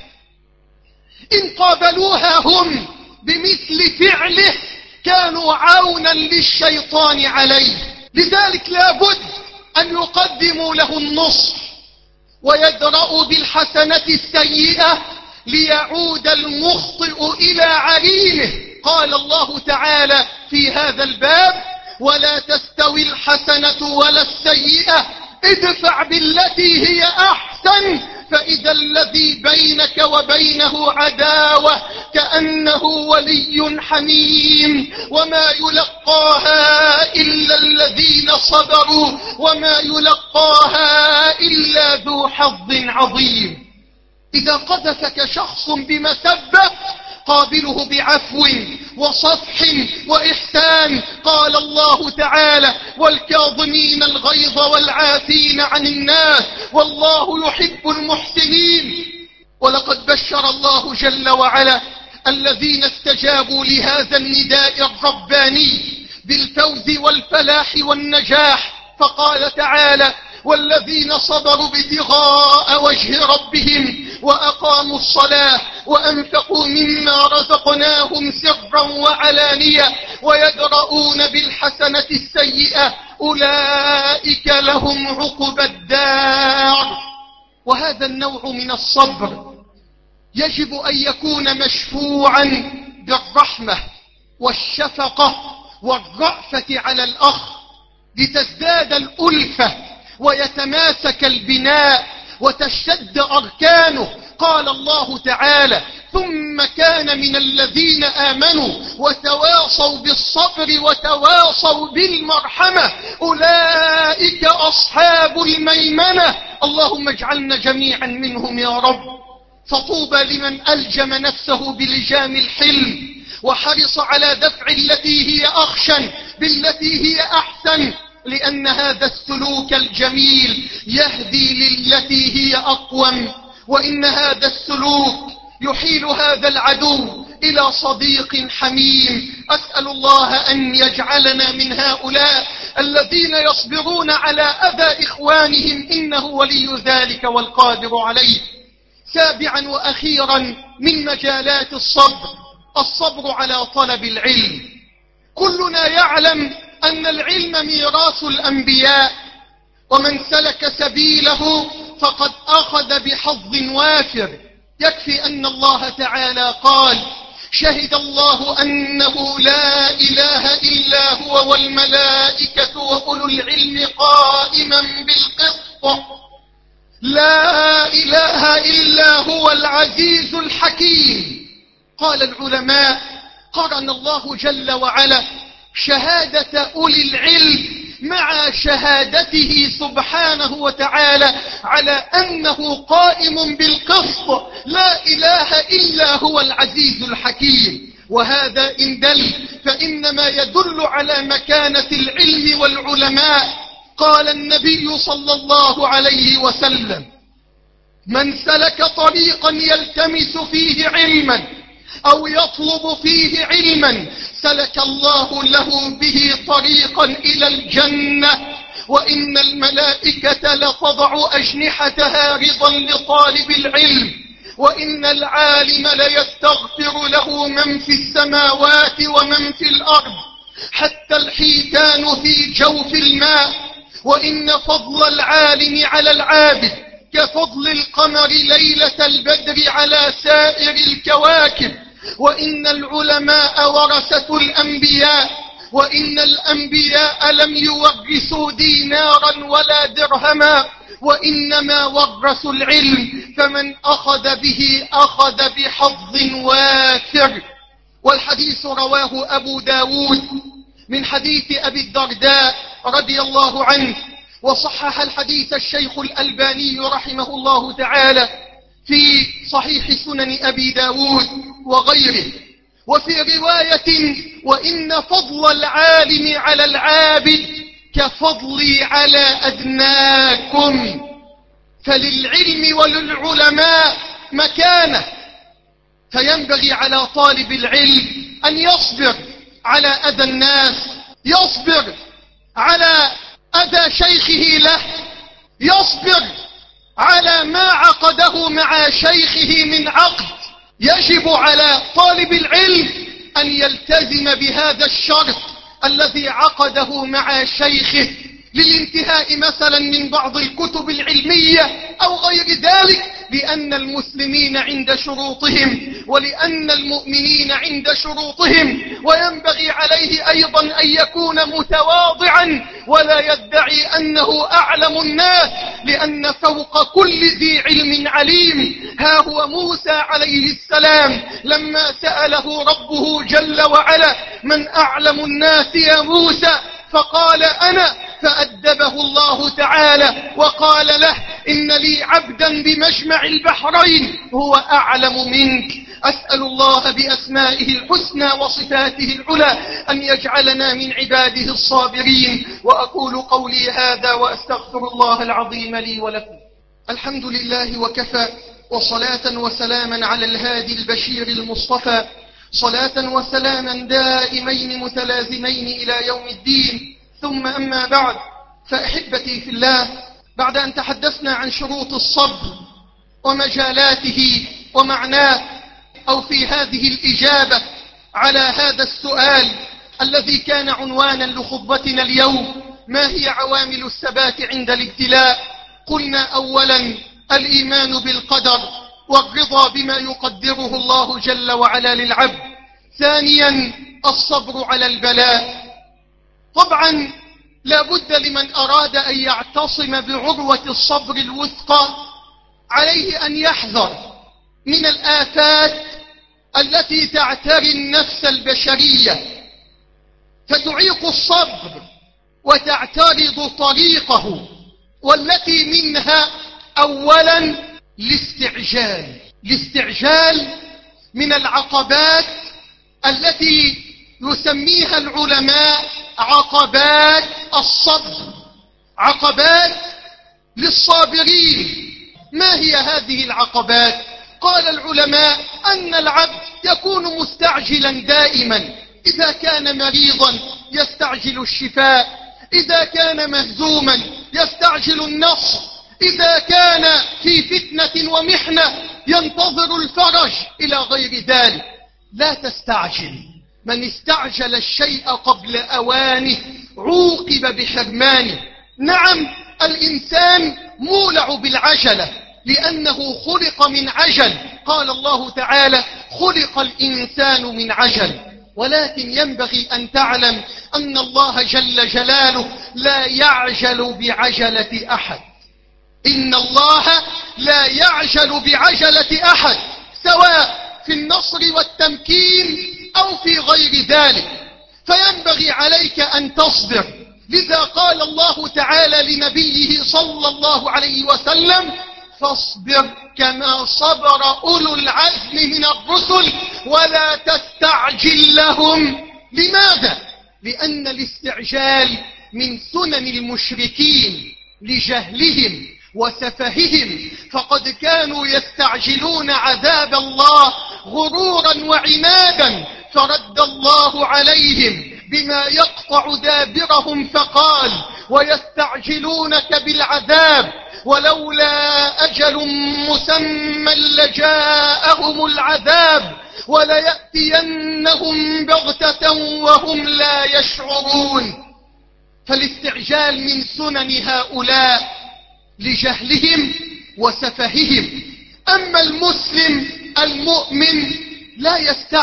إن قابلوها هم بمثل فعله كانوا عونا للشيطان عليه. لذلك لابد أن يقدموا له النصح ويدرأوا بالحسنة السيئة ليعود المخطئ إلى عرينه. قال الله تعالى في هذا الباب: ولا تستوي الحسنة ولا السيئة ادفع بالتي هي أحسن فإذا الذي بينك وبينه عداوة كأنه ولي حميم وما يلقاها إلا الذين صبروا وما يلقاها إلا ذو حظ عظيم. إذا قذفك شخص بمسبة قابله بعفو وصفح وإحسان. قال الله تعالى: والكاظمين الغيظ والعافين عن الناس والله يحب المحسنين. ولقد بشر الله جل وعلا الذين استجابوا لهذا النداء الرباني بالفوز والفلاح والنجاح، فقال تعالى: والذين صبروا ابتغاء وجه ربهم وأقاموا الصلاة وأنفقوا مما رزقناهم سرا وعلانية ويدرؤون بالحسنة السيئة أولئك لهم عقبى الدار. وهذا النوع من الصبر يجب أن يكون مشفوعا بالرحمة والشفقة والرأفة على الأخ لتزداد الألفة ويتماسك البناء وتشتد أركانه. قال الله تعالى ثم كان من الذين آمنوا وتواصوا بالصبر وتواصوا بالمرحمة أولئك أصحاب الميمنة. اللهم اجعلنا جميعا منهم يا رب. فطوبى لمن ألجم نفسه بلجام الحلم وحرص على دفع التي هي أخشن بالتي هي أحسن، لأن هذا السلوك الجميل يهدي للتي هي أقوم، وإن هذا السلوك يحيل هذا العدو إلى صديق حميم. أسأل الله أن يجعلنا من هؤلاء الذين يصبرون على أذى إخوانهم، إنه ولي ذلك والقادر عليه. سابعا وأخيرا من مجالات الصبر على طلب العلم. كلنا يعلم أن العلم ميراث الأنبياء، ومن سلك سبيله فقد أخذ بحظ وافر. يكفي أن الله تعالى قال: شهد الله أنه لا إله إلا هو والملائكة وأولو العلم قائما بالقسط. لا إله إلا هو العزيز الحكيم. قال العلماء: قرن الله جل وعلا شهادة أولي العلم مع شهادته سبحانه وتعالى على أنه قائم بالقسط، لا إله إلا هو العزيز الحكيم. وهذا إن دل فإنما يدل على مكانة العلم والعلماء. قال النبي صلى الله عليه وسلم: من سلك طريقا يلتمس فيه علما أو يطلب فيه علما سلك الله له به طريقا إلى الجنة، وإن الملائكة لتضع أجنحتها رضا لطالب العلم، وإن العالم ليستغفر له من في السماوات ومن في الأرض حتى الحيتان في جوف الماء، وإن فضل العالم على العابد كفضل القمر ليلة البدر على سائر الكواكب، وإن العلماء ورثة الأنبياء، وإن الأنبياء لم يورثوا دينارا ولا درهما، وإنما ورثوا العلم، فمن أخذ به أخذ بحظ وافر. والحديث رواه أبو داود من حديث أبي الدرداء رضي الله عنه، وصحح الحديث الشيخ الألباني رحمه الله تعالى في صحيح سنن أبي داود وغيره. وفي رواية: وإن فضل العالم على العابد كفضلي على أدناكم. فللعلم وللعلماء مكانة، فينبغي على طالب العلم أن يصبر على أذى الناس، يصبر على أذى شيخه له، يصبر على ما عقده مع شيخه من عقد. يجب على طالب العلم أن يلتزم بهذا الشرط الذي عقده مع شيخه للانتهاء مثلا من بعض الكتب العلمية أو غير ذلك، لأن المسلمين عند شروطهم ولأن المؤمنين عند شروطهم. وينبغي عليه أيضا أن يكون متواضعا ولا يدعي أنه أعلم الناس، لأن فوق كل ذي علم عليم. ها هو موسى عليه السلام لما سأله ربه جل وعلا: من أعلم الناس يا موسى؟ فقال: أنا. فأدبه الله تعالى وقال له: إن لي عبدا بمجمع البحرين هو أعلم منك. أسأل الله بأسمائه الحسنى وصفاته العلى أن يجعلنا من عباده الصابرين. وأقول قولي هذا وأستغفر الله العظيم لي ولكم. الحمد لله وكفى، وصلاة وسلاما على الهادي البشير المصطفى، صلاة وسلاما دائمين متلازمين إلى يوم الدين. ثم أما بعد، فأحبتي في الله، بعد أن تحدثنا عن شروط الصبر ومجالاته ومعناه، أو في هذه الإجابة على هذا السؤال الذي كان عنوانا لخطبتنا اليوم: ما هي عوامل الثبات عند الابتلاء؟ قلنا أولا: الإيمان بالقدر والرضا بما يقدره الله جل وعلا للعبد. ثانيا: الصبر على البلاء. طبعا لا بد لمن أراد أن يعتصم بعروة الصبر الوثقى عليه أن يحذر من الآفات التي تعتري النفس البشرية فتعيق الصبر وتعترض طريقه، والتي منها أولا الاستعجال من العقبات التي يسميها العلماء عقبات الصبر، عقبات للصابرين. ما هي هذه العقبات؟ قال العلماء أن العبد يكون مستعجلا دائما، إذا كان مريضا يستعجل الشفاء، إذا كان مهزوما يستعجل النصر، إذا كان في فتنة ومحنة ينتظر الفرج إلى غير ذلك. لا تستعجل، من استعجل الشيء قبل أوانه عوقب بحرمانه. نعم، الإنسان مولع بالعجلة لأنه خلق من عجل، قال الله تعالى خلق الإنسان من عجل، ولكن ينبغي أن تعلم أن الله جل جلاله لا يعجل بعجلة أحد. إن الله لا يعجل بعجلة أحد، سواء في النصر والتمكين أو في غير ذلك، فينبغي عليك أن تصبر. لذا قال الله تعالى لنبيه صلى الله عليه وسلم فاصبر كما صبر أولو العزم من الرسل ولا تستعجل لهم. لماذا؟ لأن الاستعجال من سنن المشركين لجهلهم وسفههم، فقد كانوا يستعجلون عذاب الله غرورا وعنادا، فرد الله عليهم بما يقطع دابرهم فقال ويستعجلونك بالعذاب ولولا أجل مسمى لجاءهم العذاب وليأتينهم بغتة وهم لا يشعرون. فالاستعجال من سنن هؤلاء لجهلهم وسفههم. أما المسلم المؤمن لا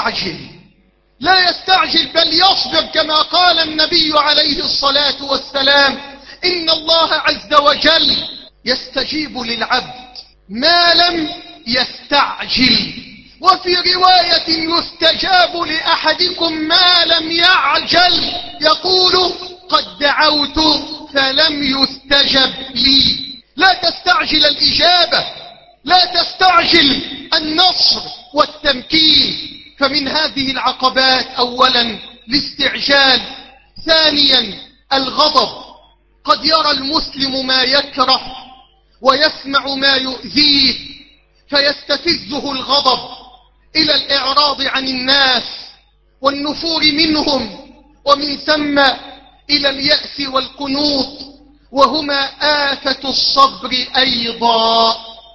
يستعجل بل يصبر، كما قال النبي عليه الصلاة والسلام إن الله عز وجل يستجيب للعبد ما لم يستعجل، وفي رواية يستجاب لأحدكم ما لم يعجل، يقول قد دعوت فلم يستجب لي. لا تستعجل الإجابة، لا تستعجل النصر والتمكين. فمن هذه العقبات أولا الاستعجال، ثانيا الغضب. قد يرى المسلم ما يكره ويسمع ما يؤذيه فيستفزه الغضب إلى الإعراض عن الناس والنفور منهم، ومن ثم إلى اليأس والقنوط، وهما آفة الصبر أيضا.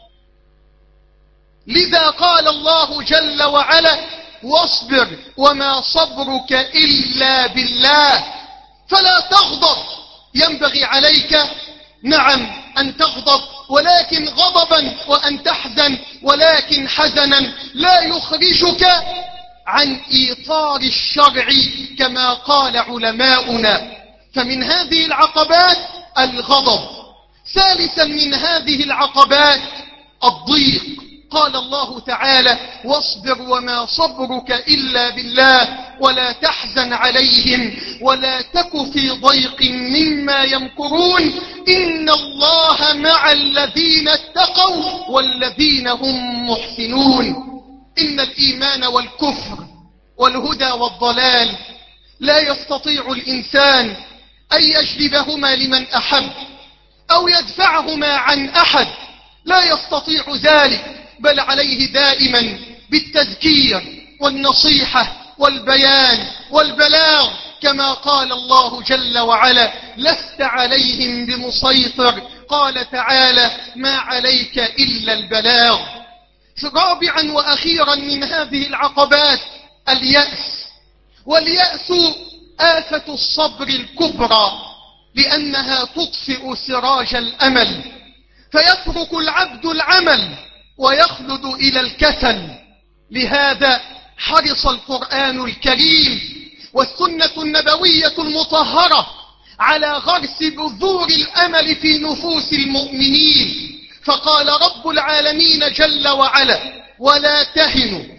لذا قال الله جل وعلا واصبر وما صبرك إلا بالله. فلا تغضب، ينبغي عليك نعم أن تغضب، ولكن غضبا، وأن تحزن ولكن حزنا لا يخرجك عن إيطار الشرع كما قال علماؤنا. فمن هذه العقبات الغضب. ثالثا من هذه العقبات الضيق. قال الله تعالى واصبر وما صبرك إلا بالله ولا تحزن عليهم ولا تك في ضيق مما يمكرون إن الله مع الذين اتقوا والذين هم محسنون. إن الإيمان والكفر والهدى والضلال لا يستطيع الإنسان أن يجلبهما لمن أحب أو يدفعهما عن أحد، لا يستطيع ذلك، بل عليه دائما بالتذكير والنصيحة والبيان والبلاغ، كما قال الله جل وعلا لست عليهم بمسيطر. قال تعالى ما عليك إلا البلاغ. رابعا وأخيرا من هذه العقبات اليأس. واليأس آفة الصبر الكبرى، لأنها تطفئ سراج الأمل، فيترك العبد العمل ويخلد إلى الكسل. لهذا حرص القرآن الكريم والسنة النبوية المطهرة على غرس بذور الأمل في نفوس المؤمنين، فقال رب العالمين جل وعلا ولا تهنوا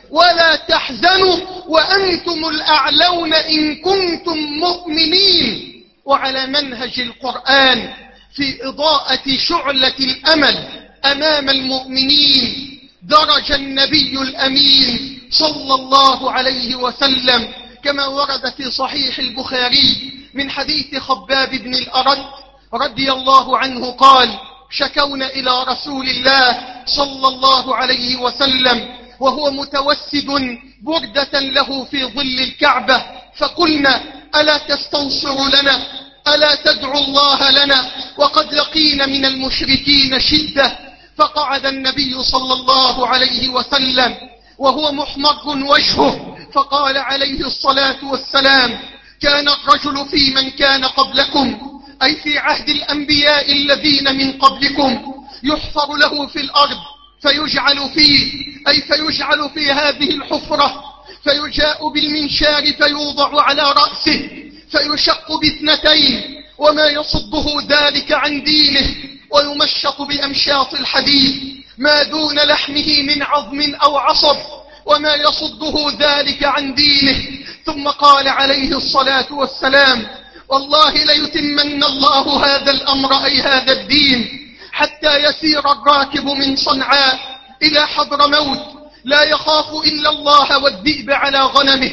ولا تحزنوا وأنتم الأعلون إن كنتم مؤمنين. وعلى منهج القرآن في إضاءة شعلة الأمل أمام المؤمنين درج النبي الأمين صلى الله عليه وسلم كما ورد في صحيح البخاري من حديث خباب بن الأرد رضي الله عنه قال: شكونا إلى رسول الله صلى الله عليه وسلم وهو متوسد بردة له في ظل الكعبة، فقلنا: ألا تستنصر لنا؟ ألا تدعو الله لنا؟ وقد لقينا من المشركين شدة. فقعد النبي صلى الله عليه وسلم وهو محمر وجهه، فقال عليه الصلاة والسلام: كان الرجل في من كان قبلكم، أي في عهد الأنبياء الذين من قبلكم، يحفر له في الأرض فيجعل فيه، أي فيجعل في هذه الحفرة، فيجاء بالمنشار فيوضع على رأسه فيشق باثنتين، وما يصده ذلك عن دينه، ويمشط بأمشاط الحديد ما دون لحمه من عظم أو عصب، وما يصده ذلك عن دينه. ثم قال عليه الصلاة والسلام: والله ليتمن الله هذا الأمر، أي هذا الدين، حتى يسير الراكب من صنعاء إلى حضرموت لا يخاف إلا الله والذئب على غنمه،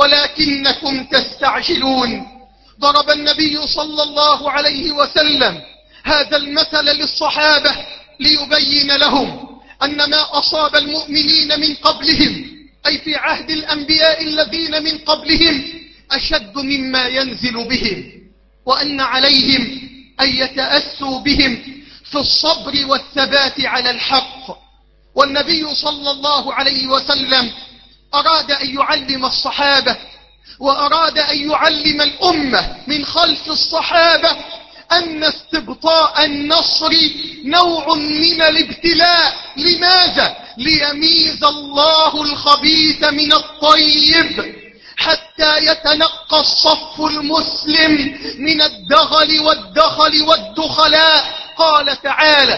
ولكنكم تستعجلون. ضرب النبي صلى الله عليه وسلم هذا المثل للصحابة ليبين لهم أن ما أصاب المؤمنين من قبلهم، أي في عهد الأنبياء الذين من قبلهم، أشد مما ينزل بهم، وأن عليهم أن يتأسوا بهم في الصبر والثبات على الحق. والنبي صلى الله عليه وسلم أراد أن يعلم الصحابة وأراد أن يعلم الأمة من خلف الصحابة أن استبطاء النصر نوع من الابتلاء. لماذا؟ ليميز الله الخبيث من الطيب، حتى يتنقى الصف المسلم من الدغل والدخل والدخلاء. قال تعالى: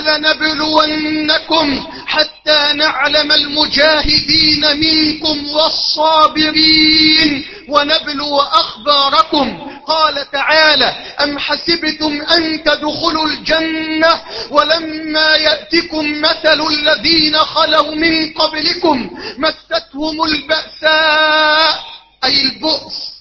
ولنبلونكم حتى نعلم المجاهدين منكم والصابرين ونبلو أخباركم. قال تعالى: أم حسبتم أن تدخلوا الجنة ولما يأتكم مثل الذين خلوا من قبلكم مستهم البأساء، أي البؤس،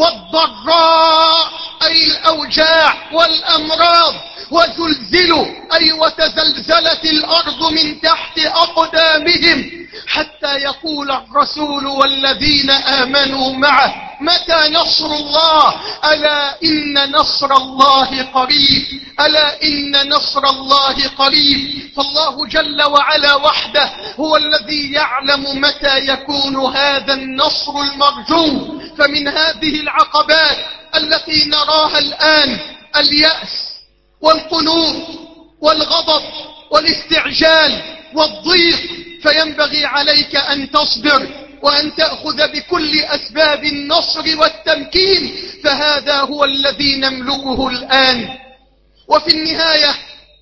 والضراء، أي الأوجاع والأمراض، وزلزلوا، أي وتزلزلت الأرض من تحت أقدامهم، حتى يقول الرسول والذين آمنوا معه: متى نصر الله؟ ألا إن نصر الله قريب، ألا إن نصر الله قريب. فالله جل وعلا وحده هو الذي يعلم متى يكون هذا النصر المرجو. فمن هذه العقبات التي نراها الآن اليأس والقنوط والغضب والاستعجال والضيق، فينبغي عليك أن تصبر وأن تأخذ بكل أسباب النصر والتمكين، فهذا هو الذي نملكه الآن. وفي النهاية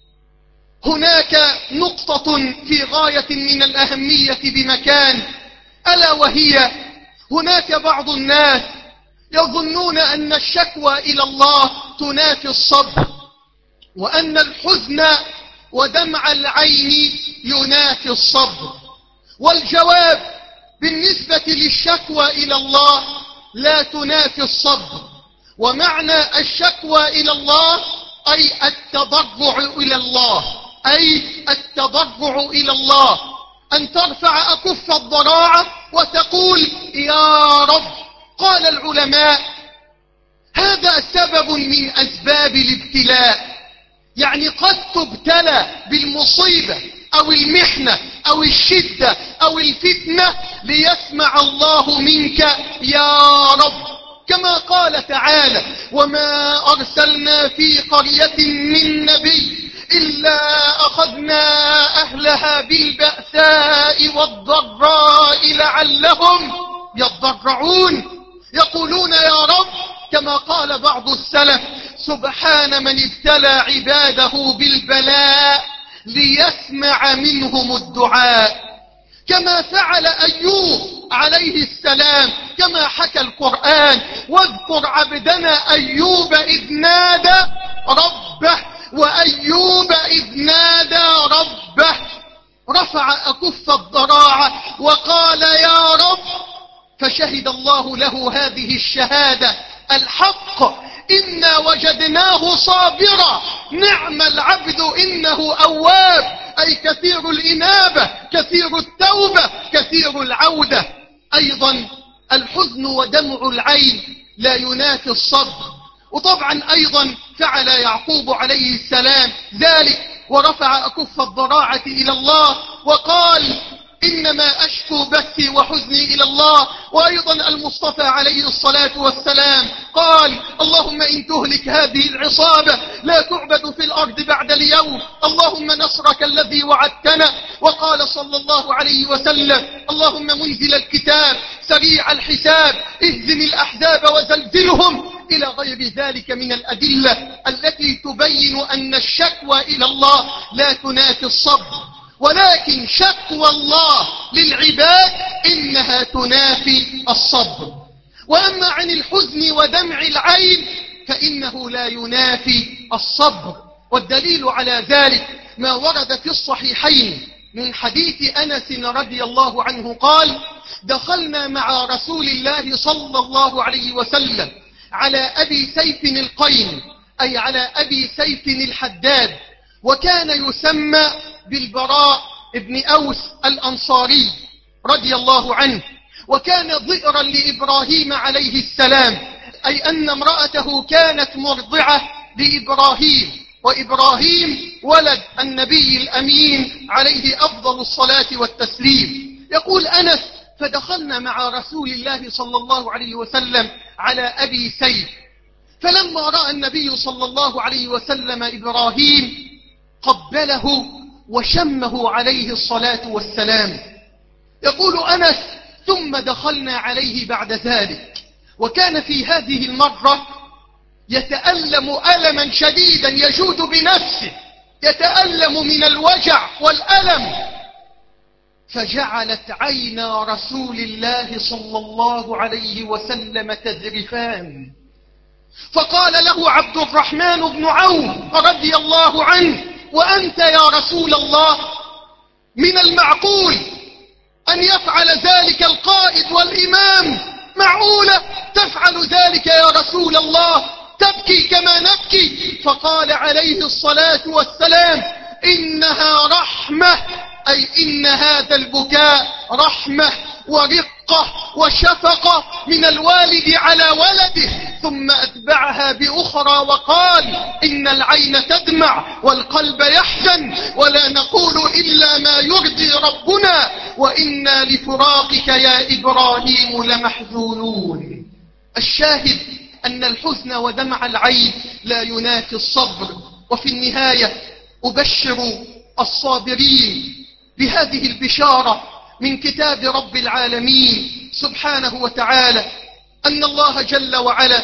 هناك نقطة في غاية من الأهمية بمكان، ألا وهي: هناك بعض الناس يظنون أن الشكوى إلى الله تنافي الصبر، وأن الحزن ودمع العين ينافي الصبر. والجواب: بالنسبة للشكوى إلى الله لا تنافي الصبر. ومعنى الشكوى إلى الله أي التضرع إلى الله، أي التضرع إلى الله، أن ترفع أكف الضراعة وتقول: يا رب. قال العلماء: هذا سبب من أسباب الابتلاء، يعني قد تبتلى بالمصيبة أو المحنة أو الشدة أو الفتنة ليسمع الله منك يا رب، كما قال تعالى: وما أرسلنا في قرية من نبي إلا أخذنا أهلها بالبأساء والضراء لعلهم يضرعون، يقولون يا رب، كما قال بعض السلف: سبحان من ابتلى عباده بالبلاء ليسمع منهم الدعاء. كما فعل أيوب عليه السلام، كما حكى القرآن: واذكر عبدنا أيوب إذ نادى ربه، وأيوب إذ نادى ربه رفع أكف الضراعة وقال يا رب، فشهد الله له هذه الشهادة الحق: إنا وجدناه صابرا نعم العبد إنه أواب، أي كثير الإنابة، كثير التوبة، كثير العودة. أيضا الحزن ودمع العين لا ينافي الصبر. وطبعا أيضا فعل يعقوب عليه السلام ذلك، ورفع أكف الضراعة إلى الله وقال: إنما أشكو بثي وحزني إلى الله. وأيضا المصطفى عليه الصلاة والسلام قال: اللهم إن تهلك هذه العصابة لا تعبد في الأرض بعد اليوم، اللهم نصرك الذي وعدتنا. وقال صلى الله عليه وسلم: اللهم منزل الكتاب سريع الحساب اهزم الأحزاب وزلزلهم، إلى غير ذلك من الأدلة التي تبين أن الشكوى إلى الله لا تنافي الصبر، ولكن شكوى الله للعباد إنها تنافي الصبر. وأما عن الحزن ودمع العين فإنه لا ينافي الصبر، والدليل على ذلك ما ورد في الصحيحين من حديث أنس رضي الله عنه قال: دخلنا مع رسول الله صلى الله عليه وسلم على أبي سيف القين، أي على أبي سيف الحداد، وكان يسمى بالبراء ابن أوس الأنصاري رضي الله عنه، وكان ضئرا لإبراهيم عليه السلام، أي أن امرأته كانت مرضعة لإبراهيم، وإبراهيم ولد النبي الأمين عليه أفضل الصلاة والتسليم. يقول أنس: فدخلنا مع رسول الله صلى الله عليه وسلم على أبي سيف، فلما رأى النبي صلى الله عليه وسلم إبراهيم قبله وشمه عليه الصلاة والسلام. يقول أنس: ثم دخلنا عليه بعد ذلك، وكان في هذه المرة يتألم ألما شديدا يجود بنفسه، يتألم من الوجع والألم، فجعلت عينا رسول الله صلى الله عليه وسلم تذرفان، فقال له عبد الرحمن بن عوف رضي الله عنه: وأنت يا رسول الله من المعقول أن يفعل ذلك القائد والإمام؟ معقولة تفعل ذلك يا رسول الله؟ تبكي كما نبكي؟ فقال عليه الصلاة والسلام: إنها رحمة، أي إن هذا البكاء رحمة ورقة وشفقة من الوالد على ولده. ثم أتبعها بأخرى وقال: إن العين تدمع والقلب يحزن، ولا نقول إلا ما يرضي ربنا، وإنا لفراقك يا إبراهيم لمحزونون. الشاهد أن الحزن ودمع العين لا ينافي الصبر. وفي النهاية أبشر الصابرين بهذه البشارة من كتاب رب العالمين سبحانه وتعالى، أن الله جل وعلا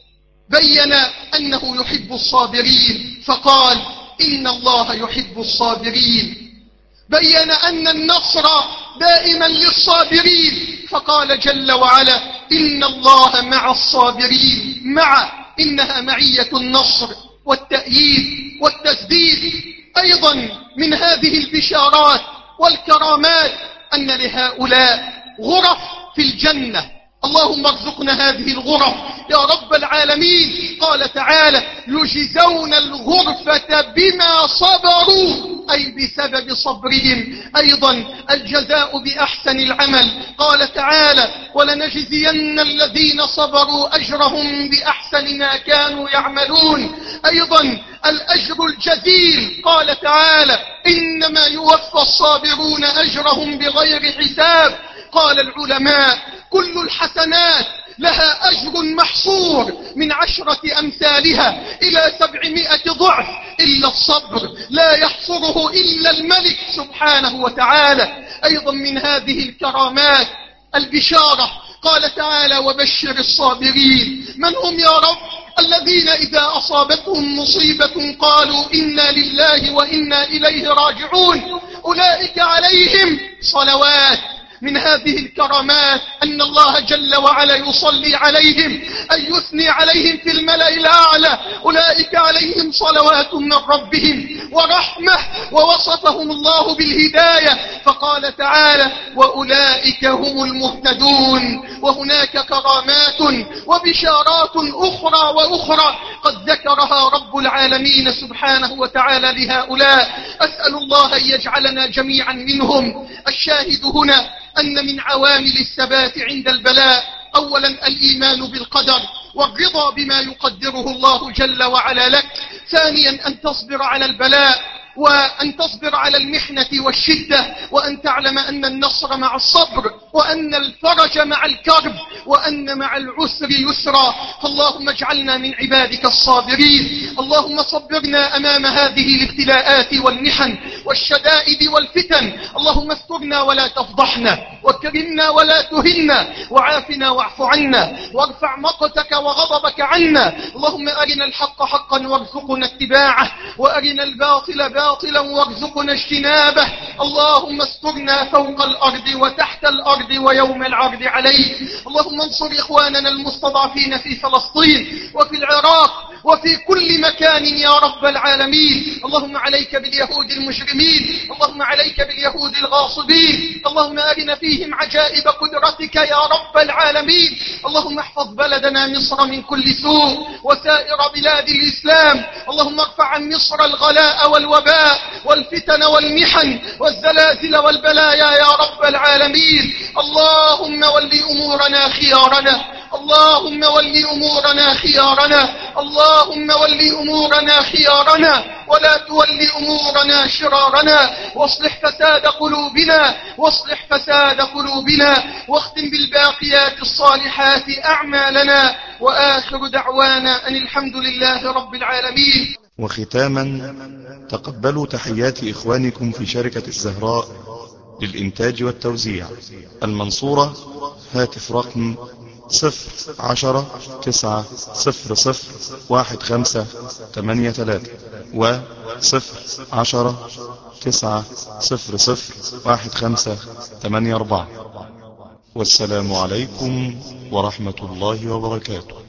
بين أنه يحب الصابرين فقال: إن الله يحب الصابرين. بين أن النصر دائما للصابرين فقال جل وعلا: إن الله مع الصابرين. إنها معية النصر والتأييد والتسديد. أيضا من هذه البشارات والكرامات أن لهؤلاء غرف في الجنة، اللهم ارزقنا هذه الغرف يا رب العالمين. قال تعالى: يجزون الغرفة بما صبروا، أي بسبب صبرهم. أيضا الجزاء بأحسن العمل. قال تعالى: ولنجزين الذين صبروا أجرهم بأحسن ما كانوا يعملون. أيضا الأجر الجزيل. قال تعالى: إنما يوفى الصابرون أجرهم بغير حساب. قال العلماء: كل الحسنات لها أجر محصور من 10 أمثالها إلى 700 ضعف، إلا الصبر لا يحصره إلا الملك سبحانه وتعالى. أيضا من هذه الكرامات البشارة. قال تعالى: وبشر الصابرين. من هم يا رب؟ الذين إذا أصابتهم مصيبة قالوا إنا لله وإنا إليه راجعون، أولئك عليهم صلوات. من هذه الكرامات أن الله جل وعلا يصلي عليهم، أن يثني عليهم في الملأ الأعلى. أولئك عليهم صلوات من ربهم ورحمة، ووصفهم الله بالهداية فقال تعالى وأولئك هم المهتدون. وهناك كرامات وبشارات أخرى وأخرى قد ذكرها رب العالمين سبحانه وتعالى لهؤلاء، أسأل الله أن يجعلنا جميعا منهم. الشاهد هنا أن من عوامل الثبات عند البلاء أولا الإيمان بالقدر والرضا بما يقدره الله جل وعلا لك. ثانيا أن تصبر على البلاء وأن تصبر على المحنة والشدة، وأن تعلم أن النصر مع الصبر، وأن الفرج مع الكرب، وأن مع العسر يسرا. فاللهم اجعلنا من عبادك الصابرين. اللهم صبرنا أمام هذه الابتلاءات والمحن والشدائد والفتن. اللهم استرنا ولا تفضحنا، وكرمنا ولا تهنا، وعافنا واعف عنا، وارفع مقتك وغضبك عنا. اللهم أرنا الحق حقا وارزقنا اتباعه، وأرنا الباطل باطلا وارزقنا اجتنابه. اللهم استرنا فوق الأرض وتحت الأرض ويوم العرض عليك. اللهم انصر إخواننا المستضعفين في فلسطين وفي العراق وفي كل مكان يا رب العالمين. اللهم عليك باليهود المجرمين، اللهم عليك باليهود الغاصبين. اللهم أرنا فيهم عجائب قدرتك يا رب العالمين. اللهم احفظ بلدنا مصر من كل سوء وسائر بلاد الإسلام. اللهم ارفع عن مصر الغلاء والوباء والفتن والمحن والزلازل والبلايا يا رب العالمين. اللهم ول أمورنا خيارنا، اللهم ول أمورنا خيارنا، اللهم ول أمورنا خيارنا، ولا تول أمورنا شرارنا. واصلح فساد قلوبنا، واصلح فساد قلوبنا، واختم بالباقيات الصالحات أعمالنا. وآخر دعوانا أن الحمد لله رب العالمين. وختاما تقبلوا تحيات إخوانكم في شركة الزهراء للإنتاج والتوزيع المنصورة. هاتف رقم 010-900-1583 و 010-900-1584. والسلام عليكم ورحمة الله وبركاته.